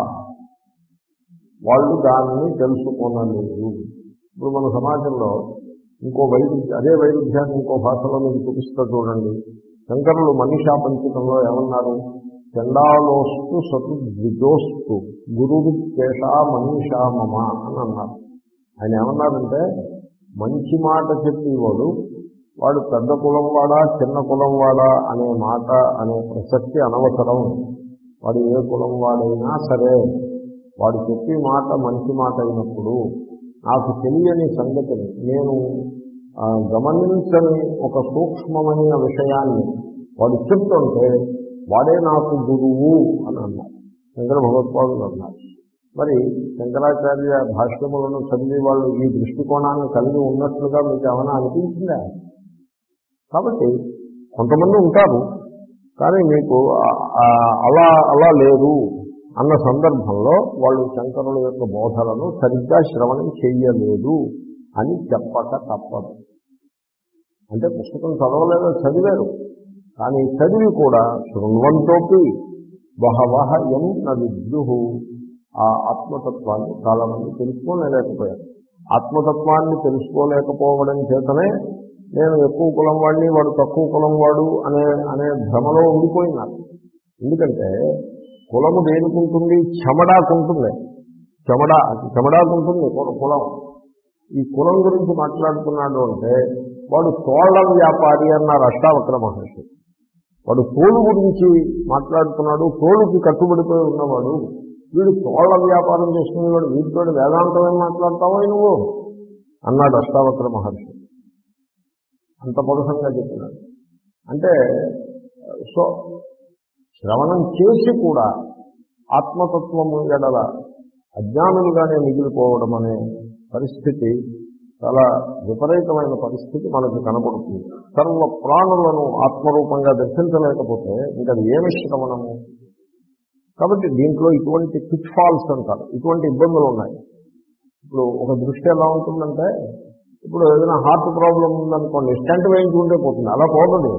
వాళ్ళు దాన్ని తెలుసుకోనలేదు. ఇప్పుడు మన సమాజంలో ఇంకో వైరుధ్య అదే వైరుధ్యాన్ని ఇంకో భాషలో మీకు చూపిస్తా చూడండి. శంకరులు మనీషా పంచకంలో ఏమన్నారు? చండాలోస్తు సతు ద్విజోస్తు గురువికేషా మనీషా మమ అని అన్నారు. ఆయన ఏమన్నారంటే, మంచి మాట చెప్పేవాడు వాడు పెద్ద కులం వాడా చిన్న కులం వాడా అనే మాట అనే ప్రసక్తి అనవసరం. వాడు ఏ కులం వాడైనా సరే వాడు చెప్పే మాట మంచి మాట అయినప్పుడు నాకు తెలియని సంగతిని నేను గమనించని ఒక సూక్ష్మమైన విషయాన్ని వాడు చెప్తుంటే వాడే నాకు గురువు అని అన్నారు శంకర భగవత్పాదులు అన్నారు. మరి శంకరాచార్య భాష్యములను చదివి వాళ్ళు ఈ దృష్టికోణాన్ని కలిగి ఉన్నట్లుగా మీకు ఏమైనా అనిపించిందా? కాబట్టి కొంతమంది ఉంటారు, కానీ మీకు అలా అలా లేదు అన్న సందర్భంలో వాళ్ళు శంకరుల యొక్క బోధలను సరిగ్గా శ్రవణం చెయ్యలేదు అని చెప్పక తప్పదు. అంటే పుస్తకం చదవలేదో చదివారు, కానీ చదివి కూడా శృణ్వంతోపి బహవః యం న విద్యుః. ఆ ఆత్మతత్వాన్ని చాలామంది తెలుసుకోలేకపోయారు. ఆత్మతత్వాన్ని తెలుసుకోలేకపోవడం చేతనే నేను ఎక్కువ కులం వాడిని వాడు తక్కువ కులం వాడు అనే అనే భ్రమలో ఉండిపోయినారు. ఎందుకంటే కులము దేనికుంటుంది? చెమడాకుంటుంది. చెమడా చెమడాకుంటుంది కులం. ఈ కులం గురించి మాట్లాడుతున్నాడు అంటే వాడు తోళ్ల వ్యాపారి అన్నారు అష్టావక్ర మహర్షి. వాడు తోలు గురించి మాట్లాడుతున్నాడు, తోలుకి కట్టుబడిపోయి ఉన్నవాడు. వీడు తోళ్ల వ్యాపారం చేసుకునేవాడు, వీటితో వేదాంతమేం మాట్లాడతావో నువ్వు అన్నాడు అష్టావక్ర మహర్షి. అంత పరుషంగా చెప్పినాడు. అంటే సో శ్రవణం చేసి కూడా ఆత్మతత్వము ఎడల అజ్ఞానులుగానే మిగిలిపోవడం అనే పరిస్థితి చాలా విపరీతమైన పరిస్థితి మనకు కనపడుతుంది. సర్వ ప్రాణులను ఆత్మరూపంగా దర్శించలేకపోతే ఇంకా అది ఏమి శ్రవణము? కాబట్టి దీంట్లో ఇటువంటి పిచ్ ఫాల్స్ అంటారు, ఇటువంటి ఇబ్బందులు ఉన్నాయి. ఇప్పుడు ఒక దృష్టి ఎలా ఉంటుందంటే, ఇప్పుడు ఏదైనా హార్ట్ ప్రాబ్లం ఉందనుకోండి, స్టంట్ వేయించుకుంటే పోతుంది. అలా పోతుంది.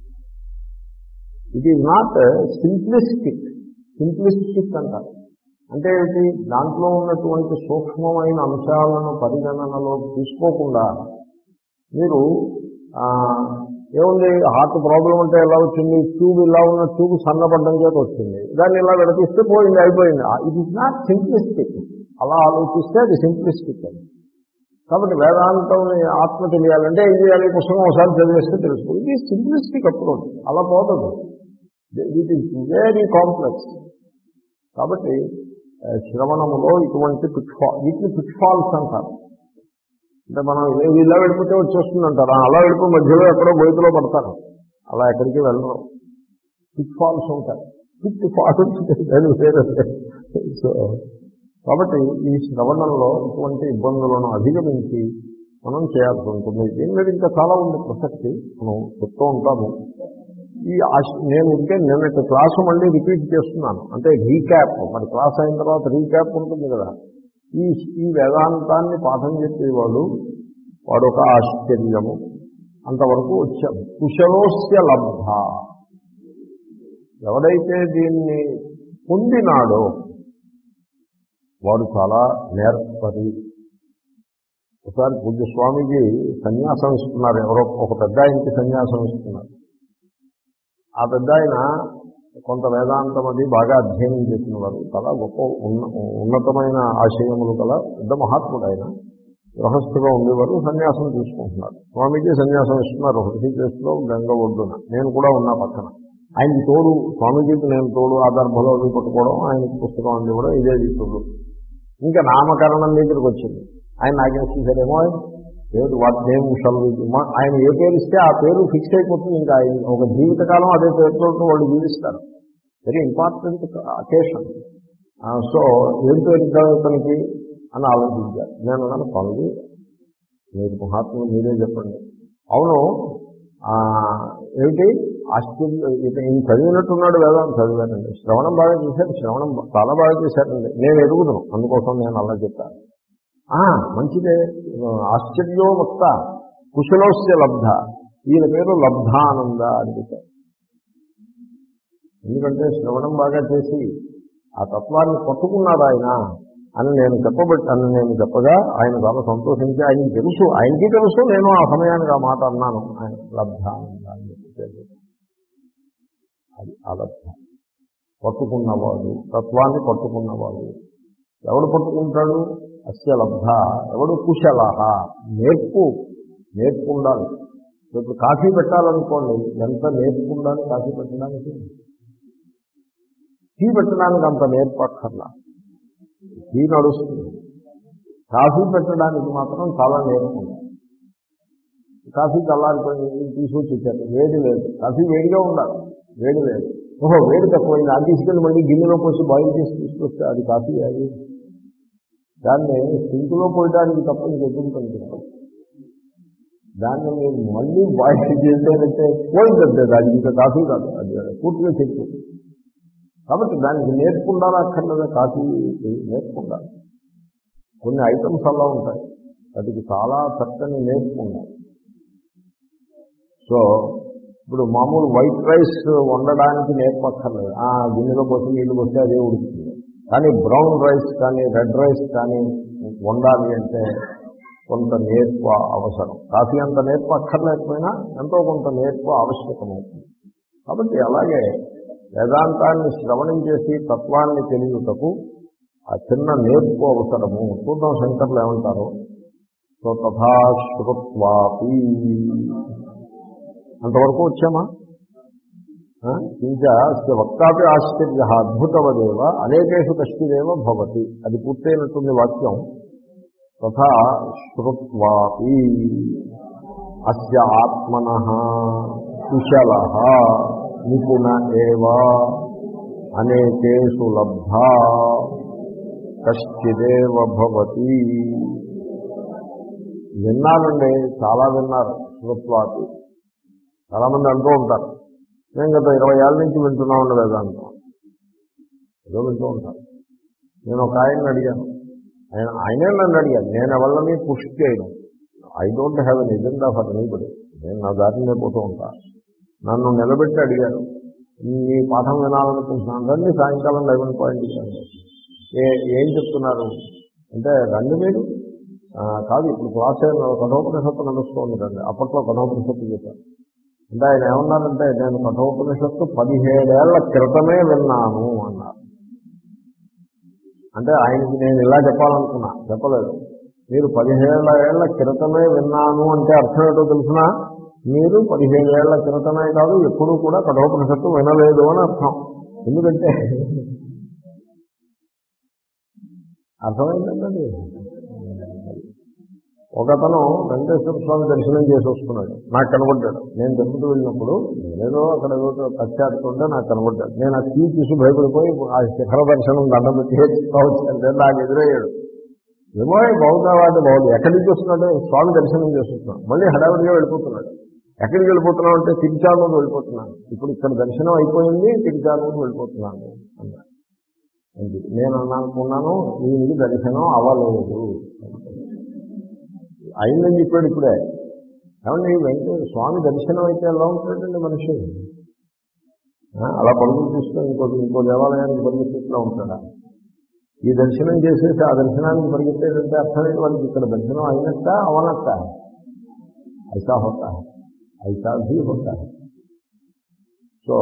It is not simplistic. Simplistic అంటారు. అంటే ఏంటి? దాంట్లో ఉన్నటువంటి సూక్ష్మమైన అంశాలను పరిగణనలో తీసుకోకుండా మీరు ఏముంది హార్ట్ ప్రాబ్లం అంటే ఎలా వచ్చింది, ట్యూబ్ ఇలా ఉన్న ట్యూబ్ సన్నపడ్డం చేత వచ్చింది, దాన్ని ఇలా విడతీస్తే పోయింది, అయిపోయింది. It is not simplistic. అలా ఆలోచిస్తే అది సింప్లిస్టిక్ అది. కాబట్టి వేదాంతం ఆత్మ తెలియాలంటే ఏం చేయాలి? పుస్తకం ఒకసారి చదివేస్తే తెలుసు. ఇది సింప్లిస్టిక్ అప్రోచ్. అలా పోతుంది. It is very complex. కాబట్టి శ్రవణములో ఇటువంటి పిట్ఫాల్, వీటిని పిట్ఫాల్స్ అంటారు. అంటే మనం ఇలా వెళ్ళిపోతే వచ్చేస్తుంది అంటారు. అలా వెళ్ళిపోయి మధ్యలో ఎక్కడో బయటలో పడతారు. అలా ఎక్కడికి వెళ్ళరు. పిట్ఫాల్స్ ఉంటాయి. పిట్ ఫాల్స్ వేరే. సో కాబట్టి ఈ శ్రవణంలో ఇటువంటి ఇబ్బందులను అధిగమించి మనం చేయాల్సి ఉంటుంది. దీని మీద ఇంకా చాలా ఉంది ప్రసక్తి, మనం చెప్తూ ఉంటాము. ఈ నేను ఇంకే నిన్నటి క్లాసు మళ్ళీ రిపీట్ చేస్తున్నాను, అంటే రీక్యాప్. మరి క్లాస్ అయిన తర్వాత రీక్యాప్ ఉంటుంది కదా. ఈ ఈ వేదాంతాన్ని పాఠం చెప్పేవాడు వాడు ఒక ఆశ్చర్యము. అంతవరకు వచ్చాము. కుశలోస్య లబ్ధ, ఎవడైతే దీన్ని పొందినాడో వాడు చాలా నేర్పరి. ఒకసారి పూజ్య స్వామీజీ సన్యాసం ఇస్తున్నారు. ఎవరో ఒక పెద్ద ఆయనకి సన్యాసం ఇస్తున్నారు. ఆ పెద్ద ఆయన కొంత వేదాంతం అది బాగా అధ్యయనం చేసిన వారు, చాలా గొప్ప ఉన్న ఉన్నతమైన ఆశయములు గల పెద్ద మహాత్ముడు. ఆయన గృహస్థుగా ఉండేవారు, సన్యాసం తీసుకుంటున్నారు. స్వామీజీ సన్యాసం ఇస్తున్నారు హృషికేశ్లో గంగ ఒడ్డున. నేను కూడా ఉన్నా పక్కన. ఆయనకి తోడు, స్వామీజీకి నేను తోడు, ఆధార్భలో అవి పట్టుకోవడం, ఆయనకి పుస్తకం అందివ్వడం, ఇదే తీసుడు. ఇంకా నామకరణం దగ్గరికి వచ్చింది. ఆయన నాకేసేసారేమో పేరు వాటి నేమ్ షల్వ, ఆయన ఏ పేరు ఇస్తే ఆ పేరు ఫిక్స్ అయిపోతుంది. ఇంకా ఆయన ఒక జీవితకాలం అదే పేరుతో వాళ్ళు జీవిస్తారు. Very important occasion. సో ఏం పేరు ఇతనికి అని ఆలోచించారు. నేను అన్నాను, పనులు మీరు మహాత్ములు మీరే చెప్పండి. అవును, ఏమిటి ఆశ్చర్యం, ఈయన చదివినట్టున్నాడు, వేదాంతం చదివానండి, శ్రవణం బాగా చేశారు, శ్రవణం చాలా బాగా చేశారండి, నేను ఎరుగుదును, అందుకోసం నేను అలా చెప్పాను. మంచిదే, ఆశ్చర్యో వక్త కుశలోస్య లబ్ధ, ఈయన పేరు లబ్ధానంద అని చెప్పారు. ఎందుకంటే శ్రవణం బాగా చేసి ఆ తత్వాన్ని పట్టుకున్నాడు ఆయన అని నేను చెప్పబట్టి అని నేను చెప్పగా ఆయన చాలా సంతోషించి, ఆయనకి తెలుసు, ఆయనకి తెలుసు, నేను ఆ సమయానికి ఆ మాట అన్నాను. ఆయన లబ్ధానంద అని చెప్పారు. అది అలబ్ధ, పట్టుకున్నవాడు, తత్వాన్ని పట్టుకున్నవాడు. ఎవడు పట్టుకుంటాడు? అస్య లబ్ధ. ఎవడు? కుశల, నేర్పు, నేర్పు ఉండాలి. ఇప్పుడు కాఫీ పెట్టాలనుకోండి, ఎంత నేర్పు ఉండాలి కాఫీ పెట్టడానికి? టీ పెట్టడానికి అంత నేర్పు అక్కర్లా, టీ నడుస్తుంది. కాఫీ పెట్టడానికి మాత్రం చాలా నేర్పు ఉంది. కాఫీ చల్లారిపోయింది, తీసుకొచ్చి ఇచ్చారు, వేడి లేదు, కాఫీ వేడిగా ఉండాలి, వేడి లేదు. ఓహో వేడి తక్కువైంది, అది తీసుకెళ్ళి మళ్ళీ గిన్నెలో పోసి బాయిల్ చేసి తీసుకొస్తే అది కాఫీ. అది దాన్ని సింకులో పోయడానికి తప్ప ఇంకెదురు కనిపిస్తుంది. దాన్ని మీరు మళ్ళీ బాయిల్ చేసేదంటే పోయిందంటే అది ఇంకా కాఫీ కాదు, అది పూర్తిగా చెప్పు. కాబట్టి దానికి నేర్పుకుండాలి, అక్కర్లేదా? కాఫీ నేర్పుకుండాలి. కొన్ని ఐటమ్స్ అలా ఉంటాయి, వాటికి చాలా చక్కని నేర్పుకుండాలి. సో ఇప్పుడు మామూలు వైట్ రైస్ వండడానికి నేర్పక్కర్లేదు, గిన్నెలో పోసి నీళ్ళు పోస్తే అదే ఉడుకుతుంది. కానీ బ్రౌన్ రైస్ కానీ రెడ్ రైస్ కానీ వండాలి అంటే కొంత నేర్పు అవసరం. కాఫీ అంత నేర్పు అక్కర్లేకపోయినా ఎంతో కొంత నేర్పు ఆవశ్యకమవుతుంది. కాబట్టి అలాగే వేదాంతాన్ని శ్రవణం చేసి తత్వాన్ని తెలియటకు ఆ చిన్న నేర్పు అవసరము. చూద్దాం శంకర్లు ఏమంటారు. సో తథా శ్రుత్వాపి, అంతవరకు వచ్చామా? ఇంకా వక్తాపి ఆశ్చర్య అద్భుతవదేవ అనేకేషు కష్టిదేవ భవతి, అది పూర్తయినటువంటి వాక్యం. తథా శ్రుత్వాపి అస్య ఆత్మనః కుశలః నిపుణ ఏవ అనేకేషు లబ్ధా కష్టిదేవ భవతి. విన్నారండి, చాలా విన్నారు. శ్రుత్వాపి చాలామంది అంటూ ఉంటారు, నేను గత ఇరవై ఏళ్ళ నుంచి వింటున్నా ఉండే వేదాంతం, ఏదో వింటూ ఉంటారు. నేను ఒక ఆయన్ని అడిగాను, ఆయన ఆయనే నన్ను అడిగాను, నేను ఎవరిని పుష్ చేయను. I don't have an agenda for anybody, నేను నా దారినే పోతూ ఉంటాను. నన్ను నిలబెట్టి అడిగాను, ఈ పాఠం వినాలనుకుంటున్నాను, రండి సాయంకాలం లెవెన్ పాయింట్ ఇచ్చాను. ఏ ఏం చెప్తున్నారు అంటే, రండి మీరు కాదు ఇప్పుడు క్లాస్ కఠోపనిషత్తు నడుస్తోంది రండి. అప్పట్లో కఠోపనిషత్తు చెప్పారు. అంటే ఆయన ఏమన్నారంటే, నేను కఠోపనిషత్తు పదిహేడేళ్ల క్రితమే విన్నాను అన్నారు. అంటే ఆయనకి నేను ఇలా చెప్పాలనుకున్నా, చెప్పలేదు. మీరు పదిహేళ్ళ ఏళ్ల క్రితమే విన్నాను అంటే అర్థం ఏంటో తెలిసినా మీరు పదిహేను ఏళ్ల క్రితమే కాదు ఎప్పుడూ కూడా కఠోపనిషత్తు వినలేదు అని అర్థం. ఎందుకంటే అర్థమైందండి. ఒకతను వెంకటేశ్వర స్వామి దర్శనం చేసి వస్తున్నాడు, నాకు కనబడ్డాడు. నేను తిరుపతి వెళ్ళినప్పుడు నేనేదో అక్కడ ఏదో కచ్చాడుతుంటే నాకు కనబడ్డాడు. నేను ఆ కీ తీసి భయపడిపోయి ఆ శిఖర దర్శనం దండం పెట్టి వచ్చాను. నాకు ఎదురయ్యాడు. ఏమో బాగుతావాడి బాగుంది, ఎక్కడి నుంచి వస్తున్నాడు, స్వామి దర్శనం చేస్తున్నాడు. మళ్ళీ హడావిడిగా వెళ్ళిపోతున్నాడు. ఎక్కడికి వెళ్ళిపోతున్నావు అంటే తిరుచానూరు వెళ్ళిపోతున్నాను. ఇప్పుడు ఇక్కడ దర్శనం అయిపోయింది, తిరుచానూరు వెళ్ళిపోతున్నాను అన్నాడు. నేను అనుకున్నాను దీనికి దర్శనం అవ్వలేదు, అయిందని చెప్పాడు ఇప్పుడే. ఏమండి వెంకటేశ్వర స్వామి దర్శనం అయితే ఎలా ఉంటాడండి మనిషి? అలా పరుగులు తీసుకొని ఇంకో ఇంకో దేవాలయానికి పరిగెత్తులో ఉంటాడా? ఈ దర్శనం చేసేసి ఆ దర్శనానికి పరిగెత్తేదంటే అర్థమైంది వాళ్ళకి ఇక్కడ దర్శనం అయినట్ట అవనట్ట ఐసా హోతా ఐసా భీ హోతా. సో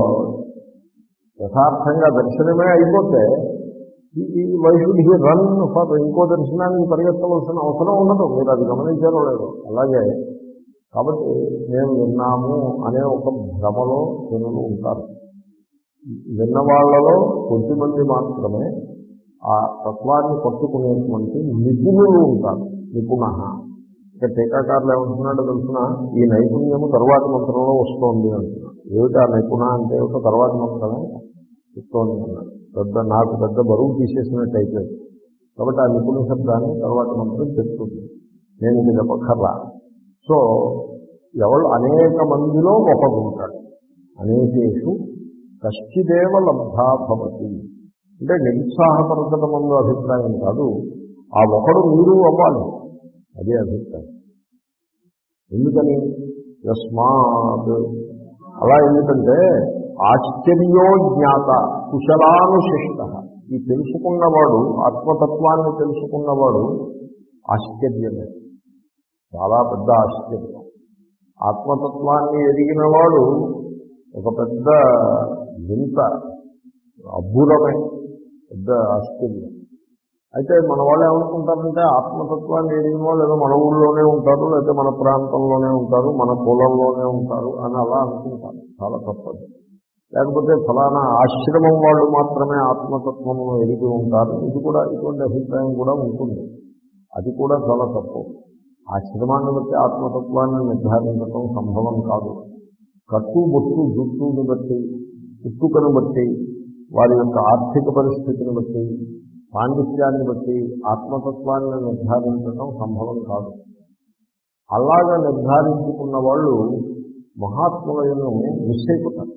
యథార్థంగా దర్శనమే అయిపోతే ఈ వైషుడ్ హీ రన్ ఫర్ ఇంకో దర్శనానికి పరిగెత్తవలసిన అవసరం ఉండదు. మీరు అది గమనించారో లేదు. అలాగే కాబట్టి మేము విన్నాము అనే ఒక భ్రమలో జనులు ఉంటారు. విన్న వాళ్ళలో కొద్దిమంది మాత్రమే ఆ తత్వాన్ని పట్టుకునేటువంటి నిపుణులు ఉంటారు. నిపుణ ఇక టీకాకారులు ఏమంటున్నాడో తెలుసిన ఈ నైపుణ్యము తరువాతి మంత్రంలో వస్తోంది అంటున్నాడు. ఏమిటి ఆ నిపుణ అంటే ఏమిటో తరువాతి మంత్రమే వస్తోంది అన్నాడు. పెద్ద నాకు పెద్ద బరువు తీసేసినట్టు అయిపోయింది. కాబట్టి ఆ నిపుణ శబ్దాన్ని తరువాతి మంత్రం చెప్తుంది. నేను ఇది చెప్పక్కర్లా. సో ఎవరు అనేక మందిలో ఒకడు ఉంటాడు. అనేకేషు కశ్చిదేవ లబ్ధా భవతి అంటే నిరుత్సాహపరచడం మందు అభిప్రాయం కాదు. ఆ ఒకడు మీరు అవ్వాలి, అదే అభిప్రాయం. ఎందుకని యస్మాత్ అలా ఎందుకంటే ఆశ్చర్యో జ్ఞాత కుశలానుశిష్ట. ఈ తెలుసుకున్నవాడు, ఆత్మతత్వాన్ని తెలుసుకున్నవాడు ఆశ్చర్యమే, చాలా పెద్ద ఆశ్చర్యం. ఆత్మతత్వాన్ని ఎదిగిన వాడు ఒక పెద్ద వింత అబ్బురమే, పెద్ద ఆశ్చర్యం. అయితే మన వాళ్ళు ఏమనుకుంటారంటే ఆత్మతత్వాన్ని ఎదిగిన వాళ్ళు ఏదో మన ఊళ్ళోనే ఉంటారు, లేకపోతే మన ప్రాంతంలోనే ఉంటారు, మన కులంలోనే ఉంటారు అని అలా అనుకుంటారు. చాలా తప్పదు. లేకపోతే ఫలానా ఆశ్రమం వాళ్ళు మాత్రమే ఆత్మతత్వమును ఎదిగి ఉంటారు. ఇది కూడా ఇటువంటి అభిప్రాయం కూడా ఉంటుంది. అది కూడా చాలా తప్పు. ఆశ్రమాన్ని బట్టి ఆత్మతత్వాన్ని నిర్ధారించడం సంభవం కాదు. కట్టు బొట్టు జుట్టుని బట్టి, పుట్టుకను బట్టి, వారి యొక్క ఆర్థిక పరిస్థితిని బట్టి, పాండిత్యాన్ని బట్టి ఆత్మతత్వాన్ని నిర్ధారించడం సంభవం కాదు. అలాగా నిర్ధారించుకున్న వాళ్ళు మహాత్ములను మిస్ అయిపోతారు.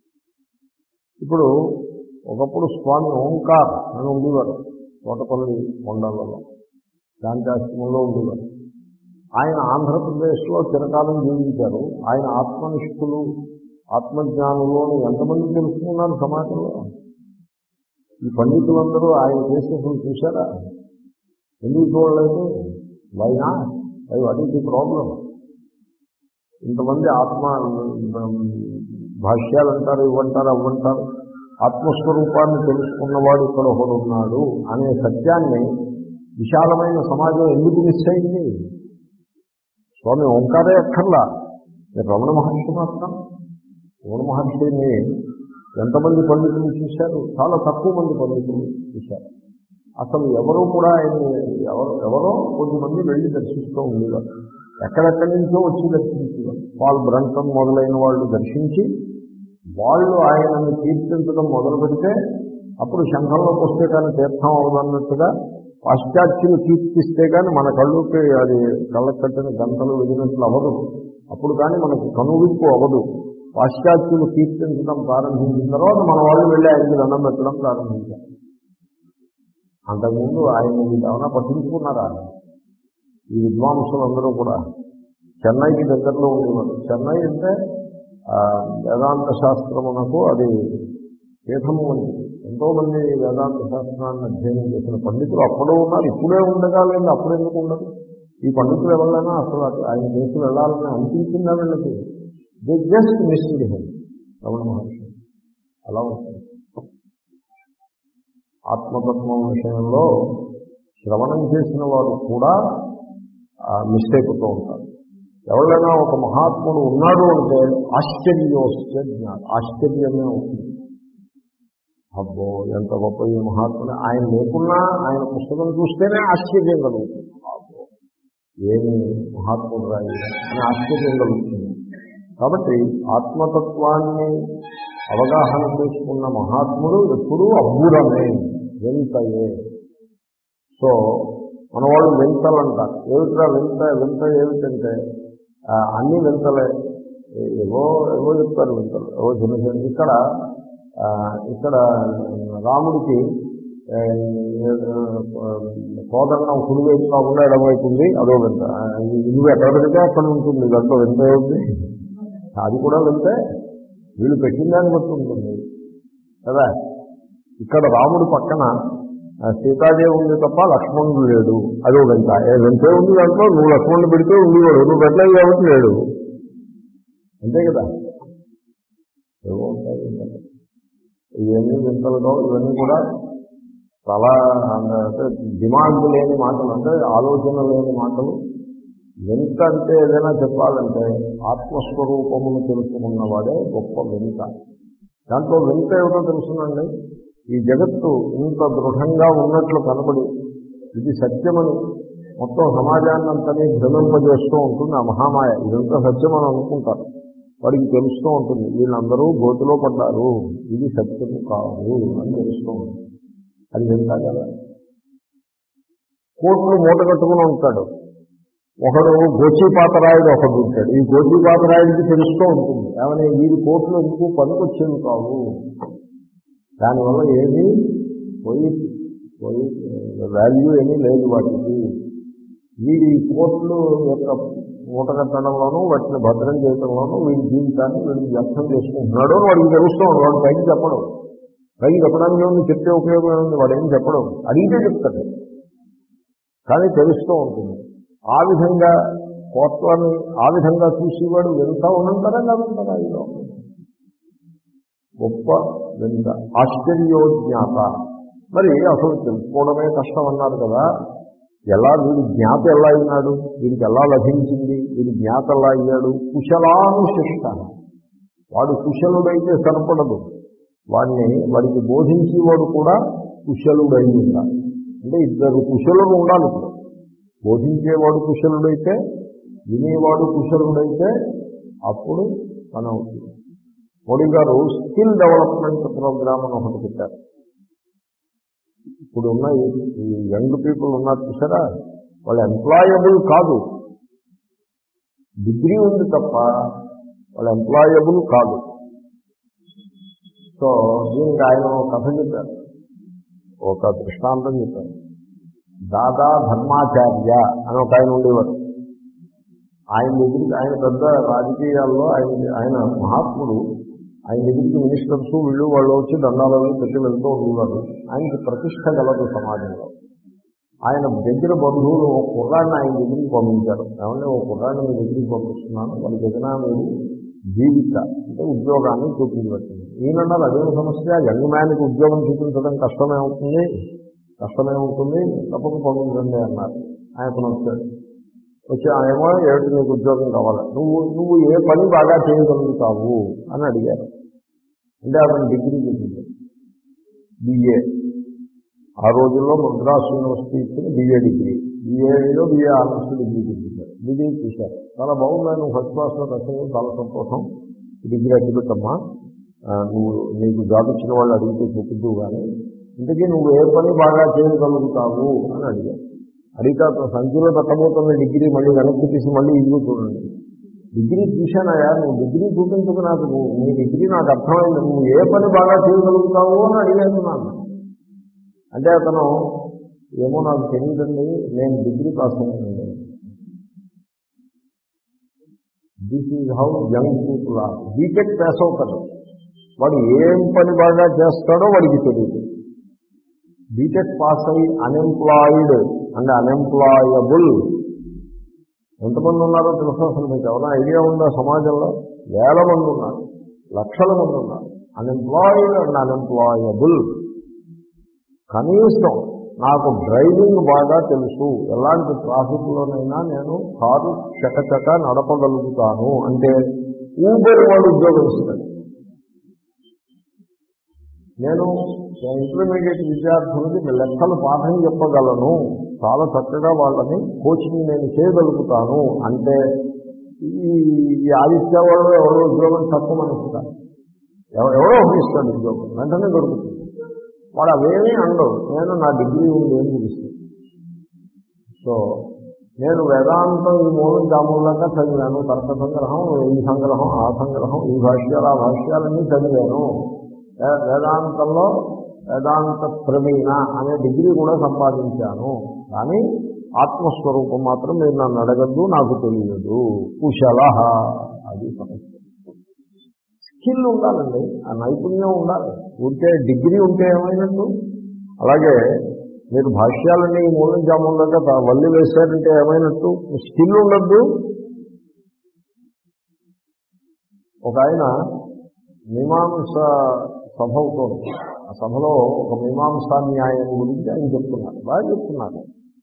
ఇప్పుడు ఒకప్పుడు స్వామి ఓంకార్ అని ఉండేవారు తోటపల్లి కొండలలో, శాంతాశ్రమంలో ఉండేవారు. ఆయన ఆంధ్రప్రదేశ్లో చిరకాలం జీవించారు. ఆయన ఆత్మనిష్ఠులు, ఆత్మజ్ఞానులు అని ఎంతమంది తెలుసుకున్నారు సమాజంలో? ఈ పండితులందరూ ఆయన కేసులు చూశారా? ఎందుకు చూడలేదు? వైనా అవి వాట్ ఈస్ ది ప్రాబ్లం? ఇంతమంది ఆత్మ భాష్యాలు అంటారు, ఇవ్వంటారు, అవ్వంటారు. ఆత్మస్వరూపాన్ని తెలుసుకున్నవాడు ఇక్కడ ఒకడు ఉన్నాడు అనే సత్యాన్ని విశాలమైన సమాజం ఎందుకు మిస్ అయింది? స్వామి ఓంకారే అక్కర్లా, రమణ మహర్షి మాత్రం. రమణ మహర్షిని ఎంతమంది పండితులు చూశారు? చాలా తక్కువ మంది పండితులు చూశారు. అసలు ఎవరూ కూడా ఆయన్ని ఎవరు ఎవరో కొద్దిమంది వెళ్ళి దర్శిస్తూ ఉండేవారు. ఎక్కడెక్కడి నుంచో వచ్చి దర్శించేవారు. పాల్ బ్రంటన్ మొదలైన వాళ్ళు దర్శించి వాళ్ళు ఆయనను కీర్తించడం మొదలు పెడితే అప్పుడు శంఖంలోకి వస్తే కానీ తీర్థం అవదన్నట్టుగా పాశ్చాత్యులు కీర్తిస్తే కానీ మన కళ్ళుకి అది కళ్ళకు కట్టిన గంటలు వెదినట్లు అవ్వదు. అప్పుడు కానీ మనకు కనువిప్పు అవ్వదు. పాశ్చాత్యులు కీర్తించడం ప్రారంభించిన తర్వాత మన వాళ్ళు వెళ్ళి ఆయనకి దండం పెట్టడం ప్రారంభించారు. అంతకుముందు ఆయన ఏమైనా పట్టించుకున్నారా? ఈ విద్వాంసులందరూ కూడా చెన్నైకి దగ్గరలో ఉండేవారు. చెన్నై అంటే వేదాంత శాస్త్రమునకు అది పీఠము వంటిది. ఎంతోమంది వేదాంత శాస్త్రాన్ని అధ్యయనం చేసిన పండితులు అప్పుడే ఉన్నారు, ఇప్పుడే ఉండగా లేదు, అప్పుడు ఎందుకు ఉండదు? ఈ పండితులు ఎవరైనా అసలు ఆయన కేసులు వెళ్ళాలని అనిపించిందా వీళ్ళకి? They just missed him, Ramana Maharshi. అలా ఉంటుంది. ఆత్మతత్వం విషయంలో శ్రవణం చేసిన వారు కూడా మిస్టేక్ అవుతూ ఉంటారు. ఎవరైనా ఒక మహాత్ముడు ఉన్నాడు అంటే ఆశ్చర్యోస్య జ్ఞానం, ఆశ్చర్యమే అవుతుంది. అబ్బో ఎంత గొప్ప ఈ మహాత్ముడు, ఆయన లేకున్నా ఆయన పుస్తకం చూస్తేనే ఆశ్చర్యం కలుగుతుంది. అబ్బో ఏమి మహాత్ముడు రాయి అని ఆశ్చర్యం కలుగుతుంది. కాబట్టి ఆత్మతత్వాన్ని అవగాహన చేసుకున్న మహాత్ముడు ఎప్పుడూ అబ్బురమే, వింతయే. సో మన వాళ్ళు వింతలు అంటారు. ఏమిట్రా వింత, వింత ఏమిటంటే అన్ని వింతలే, ఏవో ఏవో చెప్తారు వింతలు, ఏవో చిన్న చిన్న. ఇక్కడ ఇక్కడ రాముడికి సోదరుడు కుడివైపు కాకుండా ఎడమవైపు ఉంది, అదో వింత. నువ్వు ఎక్కడ పెడితే అక్కడ ఉంటుంది, దాంట్లో వింత ఉంది, అది కూడా వింతే. వీళ్ళు పెట్టిన దాన్ని బట్టి ఉంటుంది కదా. ఇక్కడ రాముడి పక్కన సీతాదేవి ఉంది తప్ప లక్ష్మణుడు లేడు, అదో వింత. ఏ వింతే ఉంది దాంట్లో, నువ్వు లక్ష్మణుడు పెడితే ఉండేవాడు, నువ్వు పెట్టలేదు కాబట్టి లేడు, అంతే కదా. ఏవో ఉంటాయి ఇవన్నీ వింతలుగా. ఇవన్నీ కూడా చాలా అంటే డిమాండ్ లేని మాటలు, అంటే ఆలోచన లేని మాటలు. వింత అంటే ఏదైనా చెప్పాలంటే ఆత్మస్వరూపమును తెలుసుకున్నవాడే గొప్ప వింత. దాంట్లో వింత ఏమిటో తెలుసునండి, ఈ జగత్తు ఇంత దృఢంగా ఉన్నట్లు కనబడి ఇది సత్యమని మొత్తం సమాజాన్ని అంతని భ్రమింపజేస్తూ ఉంటుంది ఆ మహామాయ. ఇదంతా సత్యమని అనుకుంటారు, వాడికి తెలుస్తూ ఉంటుంది వీళ్ళందరూ గోతిలో పడ్డారు, ఇది సత్యము కాదు అని తెలుస్తూ ఉంటుంది. అది వింత కదా. కోట్లు మూట కట్టుకుని ఉంటాడు ఒకడు, గోచీపాతరాయుడు ఒకడు ఉంటాడు. ఈ గోచీపాతరాయుడికి తెలుస్తూ ఉంటుంది ఏమని, వీరి కోట్లు ఎందుకు పనికొచ్చేవి కావు, దానివల్ల ఏమీ పోయి పోయి వాల్యూ ఏమీ లేదు వాటికి. వీడి కోట్లు యొక్క మూట కట్టడంలోనూ వాటిని భద్రం చేయడంలోనూ వీడి జీవితాన్ని వీడిని వ్యర్థం చేసుకుంటున్నాడు అని వాడికి తెలుస్తూ ఉంది. వాడు పైకి చెప్పడం, పైకి చెప్పడానికి ఏముంది, చెప్తే ఉపయోగం ఏముంది, వాడు ఏం చెప్పడం, అడిగితే చెప్తాడు, కానీ తెలుస్తూ ఉంటుంది. ఆ విధంగా కోట్లని ఆ విధంగా చూసేవాడు వింత ఉన్నంతరా కాదంటారా ఈ లోకం. గొప్ప వింత, ఆశ్చర్యోజ్ఞాత. మరి అసలు తెలుసుకోవడమే కష్టం అన్నారు కదా, ఎలా వీడి జ్ఞాత ఎలా అయినాడు, వీడికి ఎలా లభించింది, వీడి జ్ఞాత ఎలా అయ్యాడు. కుశలానుశిష్ట, వాడు కుశలుడైతే సరిపడదు, వాడిని వాడికి బోధించేవాడు కూడా కుశలుడై ఉండాలి. అంటే ఇద్దరు కుశలుడు ఉండాలి. ఇప్పుడు బోధించేవాడు కుశలుడైతే, వినేవాడు కుశలుడైతే అప్పుడు పని అవుతుంది. మోడీ గారు స్కిల్ డెవలప్మెంట్ ప్రోగ్రామ్ అని ఒకటి పెట్టారు. ఇప్పుడు ఉన్న ఈ యంగ్ పీపుల్ ఉన్నారు చూసారా, వాళ్ళు ఎంప్లాయబుల్ కాదు, డిగ్రీ ఉంది తప్ప వాళ్ళు ఎంప్లాయబుల్ కాదు. సో దీనికి ఆయన కథ చెప్పారు, ఒక దృష్టాంతం చెప్పారు. దాదా ధర్మాచార్య అని ఒక ఆయన ఉండేవారు. ఆయన దగ్గరికి, ఆయన పెద్ద రాజకీయాల్లో ఆయన ఆయన మహాత్ముడు, ఆయన దగ్గరికి మినిస్టర్స్ వీళ్ళు వాళ్ళు వచ్చి దండాలను పెట్టి వెళ్తూ ఉండేవారు. ఆయనకి ప్రతిష్ట గలదు సమాజంలో. ఆయన దగ్గర బంధువులు ఒక కుర్రాన్ని ఆయన దగ్గరికి పంపించారు. ఏమంటే ఒక కుర్రాన్ని మీ దగ్గరికి పంపిస్తున్నాను, వాళ్ళకి ఏదైనా మీరు జీవిత అంటే ఉద్యోగాన్ని చూపించబట్టింది. ఈయనన్నారు అదేం సమస్య, యంగ్ మ్యాన్కి ఉద్యోగం చూపించడం కష్టమే అవుతుంది, కష్టమే ఉంటుంది, తప్పక పంపించండి అన్నారు. ఆయన వచ్చాడు. వచ్చి ఏమో ఏమిటి నీకు ఉద్యోగం కావాలి, నువ్వు నువ్వు ఏ పని బాగా చేయగలుగుతావు అని అడిగారు. అంటే అతను డిగ్రీ చూపించాడు, బిఏ. ఆ రోజుల్లో మద్రాసు యూనివర్సిటీ ఇచ్చిన బిఏ డిగ్రీ, బిఏలో బిఏ ఆనర్స్ డిగ్రీ చూపించారు. డిగ్రీ చూశారు, చాలా బాగుంది, నువ్వు ఫస్ట్ క్లాస్లో రచన, చాలా సంతోషం, డిగ్రీ అడ్డుపెట్టమ్మా, నువ్వు నీకు జాబ్ ఇచ్చిన వాళ్ళు అడిగితే చూపిద్దు, కానీ ఇంతకీ నువ్వు ఏ పని బాగా చేయగలుగుతావు అని అడిగారు. అడిగితే అతను సంఖ్యలో పెట్టబోతున్న డిగ్రీ మళ్ళీ వెనక్కి తీసి మళ్ళీ ఇల్లు చూడండి, డిగ్రీ చూశానయా, నువ్వు డిగ్రీ చూపించకు నాకు, నువ్వు నీ డిగ్రీ నాకు అర్థమైంది, నువ్వు ఏ పని బాగా చేయగలుగుతావు అని అడిగాను నాకు. అంటే అతను ఏమో నాకు తెలియదండి, నేను డిగ్రీ పాస్ అయ్యానండి. This is how young people are. BTech pass అవుతాడు, వాడు ఏం పని బాగా చేస్తాడో వాడికి తెలియదు. బీటెక్ పాస్ అయ్యి అన్ఎంప్లాయిడ్ అండ్ అన్ఎంప్లాయబుల్ ఎంతమంది ఉన్నారో తెలుసా? అసలు మీకు ఎవరైనా ఐడియా ఉందా? సమాజంలో వేల మంది ఉన్నారు, లక్షల మంది ఉన్నారు అన్ఎంప్లాయిడ్ అండ్ అన్ఎంప్లాయబుల్. కనీసం నాకు డ్రైవింగ్ బాగా తెలుసు, ఎలాంటి ట్రాఫిక్లోనైనా నేను కారు చకచక నడపగలుగుతాను అంటే ఊబర్ వాడు ఉద్యోగం ఇస్తాడు. నేను ఇంటర్మీడియట్ విద్యార్థులకి లెక్కలు పాఠం చెప్పగలను, చాలా చక్కగా వాళ్ళని కోచింగ్ నేను చేయగలుగుతాను అంటే ఈ ఆదిత్య వాళ్ళు ఎవరో ఉద్యోగం తక్కువ ఇస్తారు, ఎవరో ఇస్తాడు ఉద్యోగం, వెంటనే దొరుకుతుంది. వాడు అవేమీ అండవు, నేను నా డిగ్రీ ఉంది అని చూపిస్తాను. సో నేను వేదాంతం ఈ మూలం జామూలంగా చదివాను, తర్క సంగ్రహం, ఈ సంగ్రహం, ఆ సంగ్రహం, ఈ భాష్యాలు ఆ భాష్యాలన్నీ చదివాను, వేదాంతంలో వేదాంత ప్రవీణ అనే డిగ్రీ కూడా సంపాదించాను, కానీ ఆత్మస్వరూపం మాత్రం మీరు నన్ను అడగద్దు, నాకు తెలియదు. కుశల, అది సమస్య. స్కిల్ ఉండాలండి, ఆ నైపుణ్యం ఉండాలి. ఉంటే డిగ్రీ ఉంటే ఏమైనట్టు. అలాగే మీరు భాష్యాలన్నీ మూలం జాములంగా వల్లి వేశారంటే ఏమైనట్టు, స్కిల్ ఉండద్దు. ఒక ఆయన మీమాంస సభ అవుతోంది, ఆ సభలో ఒక మీమాంసా న్యాయం గురించి ఆయన చెప్తున్నారు, బాగా చెప్తున్నారు.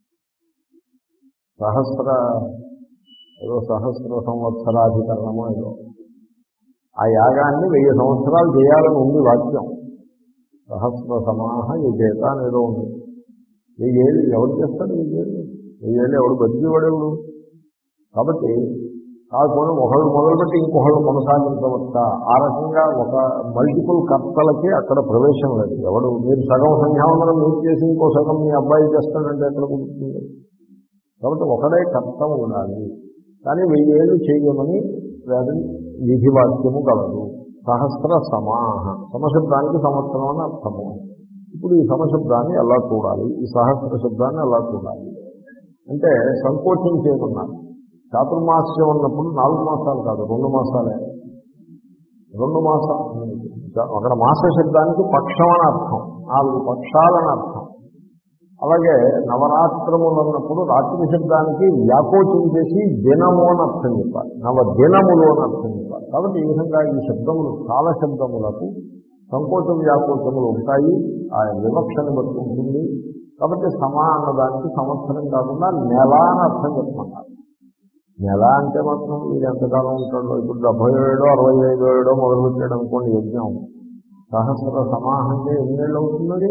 సహస్ర ఏదో సహస్ర సంవత్సరాధికరణమో ఏదో, ఆ యాగాన్ని వెయ్యి సంవత్సరాలు చేయాలని ఉంది వాక్యం. సహస్ర సమాహ ఈ చేత అనేదో ఉంది. వెయ్యేళ్ళు ఎవరు చేస్తాడు? వెయ్యేళ్ళు వెయ్యేళ్ళు ఎవడు బతికేవాడెవడు? కాబట్టి కాకపోతే ఒకళ్ళు మొదలుపెట్టి ఇంకొకళ్ళు కొనసాగించవచ్చా? ఆ రకంగా ఒక మల్టిపుల్ కర్తలకి అక్కడ ప్రవేశం లేదు. ఎవడు మీరు సగం సంధ్యావందనం మీరు చేసి ఇంకో సగం మీ అబ్బాయి చేస్తాడంటే ఎక్కడ కుదురుతుంది? కాబట్టి ఒకడే కర్త ఉండాలి. కానీ వెయ్యేళ్ళు చేయమని విధివాక్యము కలదు. సహస్ర సమాహ, సమశబ్దానికి సంవత్సరం అని అర్థము. ఇప్పుడు ఈ సమశబ్దాన్ని ఎలా చూడాలి, ఈ సహస్ర శబ్దాన్ని ఎలా చూడాలి అంటే సంకోచం చేయమన్నారు. చాతుర్మాస్యం ఉన్నప్పుడు నాలుగు మాసాలు కాదు, రెండు మాసాలే. రెండు మాసాలు అక్కడ మాస శబ్దానికి పక్షం అని అర్థం, నాలుగు పక్షాలని అర్థం. అలాగే నవరాత్రములు అన్నప్పుడు రాత్రి శబ్దానికి వ్యాకోచం చేసి దినము అని అర్థం చెప్పాలి, నవ దినములు అని అర్థం చెప్పాలి. కాబట్టి ఈ విధంగా ఈ శబ్దములు కాల శబ్దములకు సంకోచ వ్యాకోచములు ఉంటాయి, ఆ వివక్షను బట్టి ఉంటుంది. కాబట్టి సమా అన్నదానికి సంవత్సరం కాకుండా నెల అని అర్థం చెప్పమన్నారు. నెల అంటే మాత్రం వీడు ఎంతకాలం ఉంటాడో, ఇప్పుడు డెబ్బై ఏడో అరవై ఐదో ఏడో మొదలుపెట్టాడు అనుకోండి యజ్ఞం, సహస్ర సమాహ అంటే ఎన్నేళ్ళు అవుతున్నది,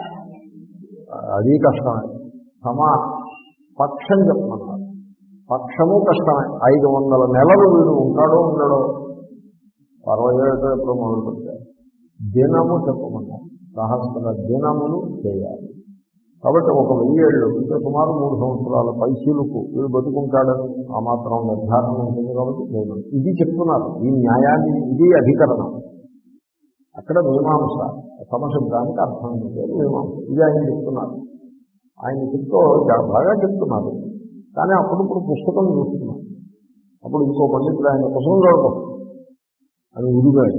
అది కష్టమే. సమా పక్షం చెప్పమన్నారు, పక్షము కష్టమే. ఐదు వందల నెలలు వీడు ఉంటాడో ఉండడో, అరవై ఏడుతో ఎప్పుడు మొదలుపెట్టాడు. దినము చెప్పమన్నారు, సహస్ర దినములు చేయాలి. కాబట్టి ఒక వెయ్యేళ్ళు అంటే సుమారు మూడు సంవత్సరాల పైసీలకు వీడు బతుకుంటాడని ఆ మాత్రం నిర్ధారణ ఉంటుంది. కాబట్టి నేను ఇది చెప్తున్నారు, ఈ న్యాయాన్ని, ఇది అధికరణం. అక్కడ మీమాంస సమశబ్దానికి అర్థం చేశారు మీమాంస, ఇది ఆయన చెప్తున్నారు. ఆయన చెప్తూ బాగా చెప్తున్నారు, కానీ అప్పుడప్పుడు పుస్తకం చూస్తున్నారు. అప్పుడు ఇంకో పండితులు ఆయన పుస్తకం చూడటం అని ఉడిగాడు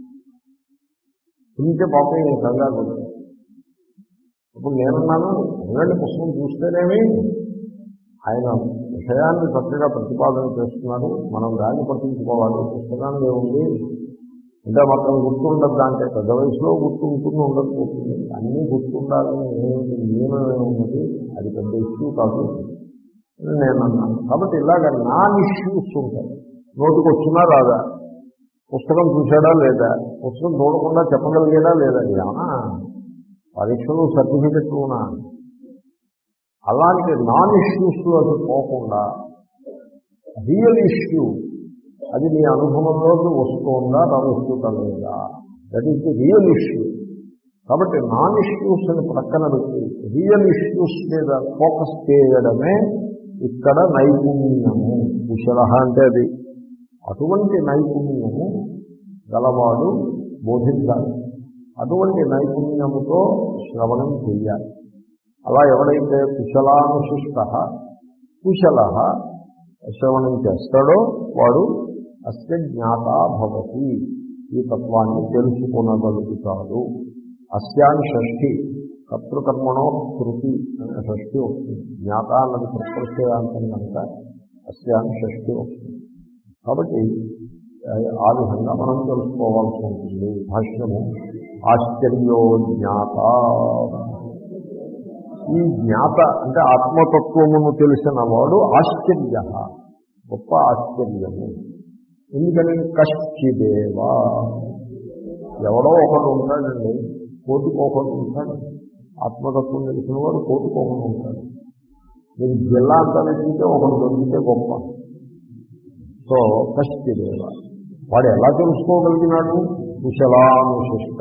ఇంకే పాపం కంగారు. ఇప్పుడు నేనున్నాను, ఉండండి పుస్తకం చూస్తేనేమి, ఆయన విషయాన్ని చక్కగా ప్రతిపాదన చేస్తున్నారు, మనం దాన్ని పట్టించుకోవాలి. పుస్తకాన్ని ఏముంది అంటే మాత్రం గుర్తుండద్దా అంటే పెద్ద వయసులో గుర్తుంటుంది, ఉండకపోతుంది. అన్నీ గుర్తుండాలని ఏమిటి నియమం ఏమున్నది, అది పెద్ద ఇష్యూ కాదు నేను అన్నాను. కాబట్టి ఇలాగ నాన్ ఇష్యూస్ ఉంటాయి. నోటికి వచ్చినా రాదా, పుస్తకం చూసాడా లేదా, పుస్తకం చూడకుండా చెప్పగలిగేదా లేదా, ఏమన్నా పరీక్షలు సర్టిఫికెట్లునా, అలాంటి నాన్ ఇష్యూస్లోకి పోకుండా రియల్ ఇష్యూ, అది నీ అనుభవంలోకి వస్తుందా వస్తుందా లేదా, that is the real issue. కాబట్టి నాన్ ఇష్యూస్ని ప్రక్కన పెట్టి రియల్ ఇష్యూస్ మీద ఫోకస్ చేయడమే ఇక్కడ నైపుణ్యము. కుశల అంటే అది. అటువంటి నైపుణ్యము గలవాడు బోధించాలి, అటువంటి నైపుణ్యముతో శ్రవణం చెయ్యాలి. అలా ఎవడైతే కుశలానుశిష్ట కుశల శ్రవణం చేస్తాడో వాడు అస్య జ్ఞాత భవతి, ఈ తత్వాన్ని తెలుసుకొనగలుగుతాడు. అస్యాని షష్ఠి, కర్తృకర్మణో కృతి అనే షష్ఠి వస్తుంది. జ్ఞాత అన్నది ప్రత్యయాంతం కనుక అస్యాని షష్ఠి వస్తుంది. కాబట్టి ఆ విధంగా మనం తెలుసుకోవాల్సి ఉంటుంది. భాష్యము ఆశ్చర్యో జ్ఞాత ఈ జ్ఞాత అంటే ఆత్మతత్వమును తెలిసిన వాడు ఆశ్చర్య, గొప్ప ఆశ్చర్యము. ఎందుకని కశ్చిదేవా, ఎవడో ఒకడు ఉంటాడండి, కోటికి ఒకడు ఉంటాడు. ఆత్మతత్వం తెలిసిన వాడు కోటికి ఒకడు ఉంటాడు. మీరు జిల్లా అంతా వెతికితే ఒకడు దొరికితే గొప్ప. సో కశ్చిదేవ, వాడు ఎలా తెలుసుకోగలిగినాడు? కుశలానుశిష్ట,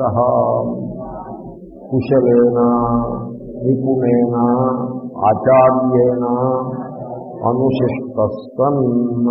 కుశలేన నిపుణేన ఆచార్యేణ అనుశిష్టస్తన్,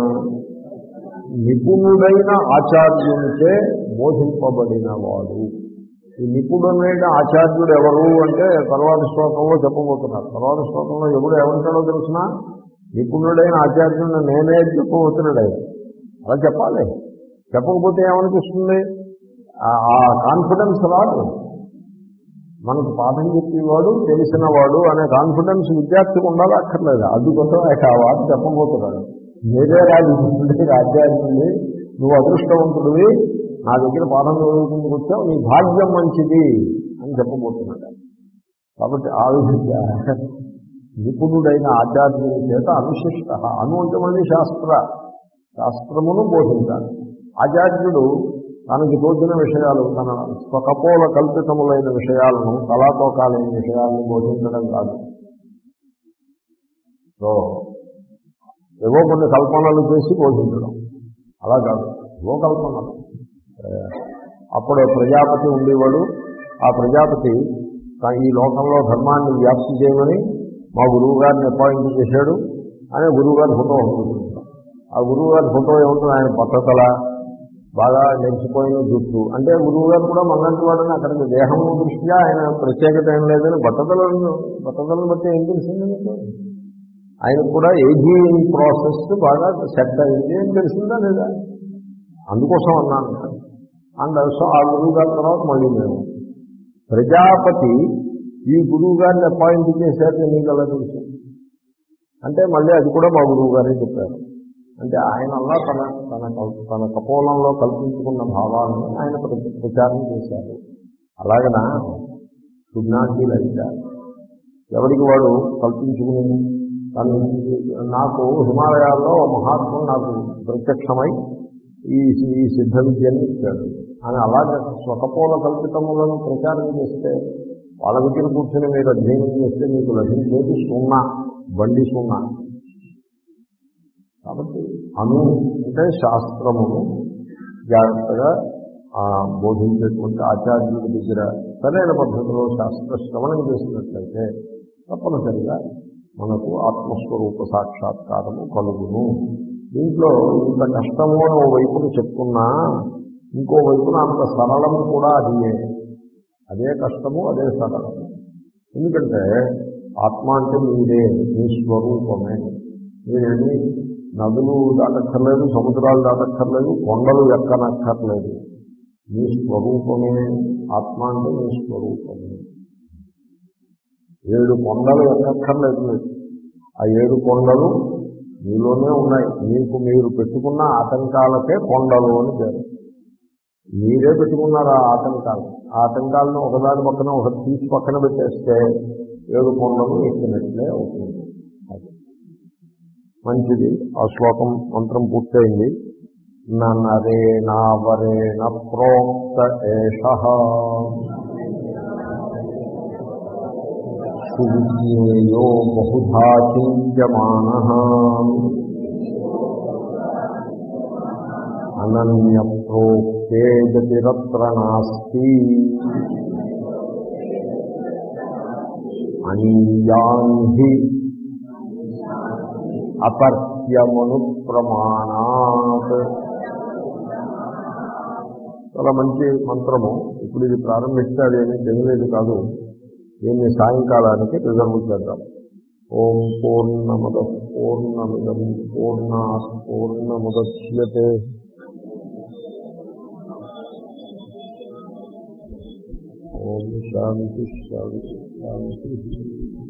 నిపుణుడైన ఆచార్యునిచే బోధింపబడిన వాడు. ఈ నిపుణుడైన ఆచార్యుడు ఎవరు అంటే తర్వాత శ్లోకంలో చెప్పబోతున్నారు. తర్వాత శ్లోకంలో ఎవడు ఏమంటాడో తెలిసిన, నిపుణుడైన ఆచార్యుడిని నేనే చెప్పబోతున్నాడు. ఆయన అలా చెప్పాలి. చెప్పకపోతే ఏమనిపిస్తుంది? ఆ కాన్ఫిడెన్స్ రాదు. మనకు పాఠం చెప్పేవాడు తెలిసినవాడు అనే కాన్ఫిడెన్స్ విద్యార్థికి ఉండాలి, అక్కర్లేదు. అందుకోసం ఆ వాడు చెప్పబోతున్నాడు. నేనే రాజు ఆచార్యుడిని, నువ్వు అదృష్టవంతుడివి, నా దగ్గర పాఠం చదువుకుంటూ వచ్చావు, నీ భాగ్యం మంచిది అని చెప్పబోతున్నాడు. కాబట్టి ఆ విధంగా నిపుణుడైన ఆచార్యుని చేత అనుశిష్ట, అను అంటే మళ్ళీ శాస్త్ర శాస్త్రమును బోధించాలి. ఆచార్యుడు తనకి తోచిన విషయాలు, తన స్వకపోల కల్పితములైన విషయాలను, కళాతోకాలైన విషయాలను బోధించడం కాదు. సో ఏవో కొన్ని కల్పనలు చేసి బోధించడం అలా కాదు, ఏవో కల్పనలు. అప్పుడు ప్రజాపతి ఉండేవాడు. ఆ ప్రజాపతి ఈ లోకంలో ధర్మాన్ని వ్యాప్తి చేయమని మా గురువు గారిని అపాయింట్ చేశాడు అనే గురువు గారి ఫోటో ఉంటుంది. ఆ గురువు గారి ఫోటో ఏముంటుంది? ఆయన పద్ధతల బాగా నెరిచిపోయిన జుట్టు. అంటే గురువు గారు కూడా మనంటి వాడని అక్కడికి దేహం దృష్ట్యా ఆయన ప్రత్యేకత ఏం లేదని బట్టతలను బట్టతలను బట్టి ఏం తెలిసిందండి? ఆయనకు కూడా ఏజింగ్ ప్రాసెస్ బాగా సెట్ అయింది ఏం తెలిసిందా లేదా? అందుకోసం అన్నాను. అండ్ సో ఆ గురువు గారి తర్వాత మళ్ళీ మేము ప్రజాపతి ఈ గురువు గారిని అపాయింట్ చేశారని మీకు అలా తెలుసు అంటే మళ్ళీ అది కూడా మా గురువు గారే చెప్పారు. అంటే ఆయన అలా తన తన తన కపోలంలో కల్పించుకున్న భావాలను ఆయన ప్రచారం చేశారు. అలాగనా should not be like that. ఎవరికి వాడు కల్పించుకుని తను నాకు హిమాలయాల్లో మహాత్ముడు నాకు ప్రత్యక్షమై ఈ ఈ సిద్ధ విద్యని ఇచ్చాడు అని అలాగే స్వకపోల కల్పితములను ప్రచారం చేస్తే వాళ్ళ దగ్గర కూర్చొని మీరు అధ్యయనం చేస్తే మీకు లభించేది సున్నా, బండి సున్నా. కాబట్టి అను అంటే శాస్త్రమును జాగ్రత్తగా బోధించేటువంటి ఆచార్యుడి దగ్గర సరైన పద్ధతిలో శాస్త్ర శ్రవణం చేసినట్లయితే తప్పనిసరిగా మనకు ఆత్మస్వరూప సాక్షాత్కారము కలుగును. దీంట్లో ఇంత కష్టము అని ఓ వైపును చెప్తున్నా ఇంకో వైపున అంత సరళము కూడా అదే అదే కష్టము అదే సరళము. ఎందుకంటే ఆత్మ అంటే మీరే, మీ స్వరూపమే. మీరేమి నదులు దాటక్కర్లేదు, సముద్రాలు దాటక్కర్లేదు, కొండలు ఎక్కనక్కర్లేదు. మీ స్వరూపమే ఆత్మ అంటే మీ స్వరూపమే. ఏడు కొండలు ఎక్కక్కర్లేదు. ఆ ఏడు కొండలు మీలోనే ఉన్నాయి. మీకు మీరు పెట్టుకున్న ఆటంకాలకే కొండలు అని పేరు. మీరే పెట్టుకున్నారు ఆ ఆటంకాలు. ఆ ఆటంకాలను ఒకదాని పక్కన ఒకటి తీసి పక్కన పెట్టేస్తే ఏడు కొండలు ఎక్కినట్లే అవుతుంది. అది మంచిది. ఆ శ్లోకం మంత్రం పూర్తయింది. నరేణావరేణ ప్రోక్త ఏషః సువిజ్ఞేయో బహుధా చింత్యమానః అనన్య ప్రోక్తే గతిరత్ర నాస్తి అనీయాన్హి అపర్త్యమను ప్రమాణాత్. చాలా మంచి మంత్రము. ఇప్పుడు ఇది ప్రారంభిస్తే అదేమీ తెలియలేదు కాదు. దీన్ని సాయంకాలానికి రిజర్వ్ చేద్దాం. ఓం పూర్ణమద పూర్ణమిదం పూర్ణాత్ పూర్ణముద్యతే ఓం శాంతి శాంతి శాంతి.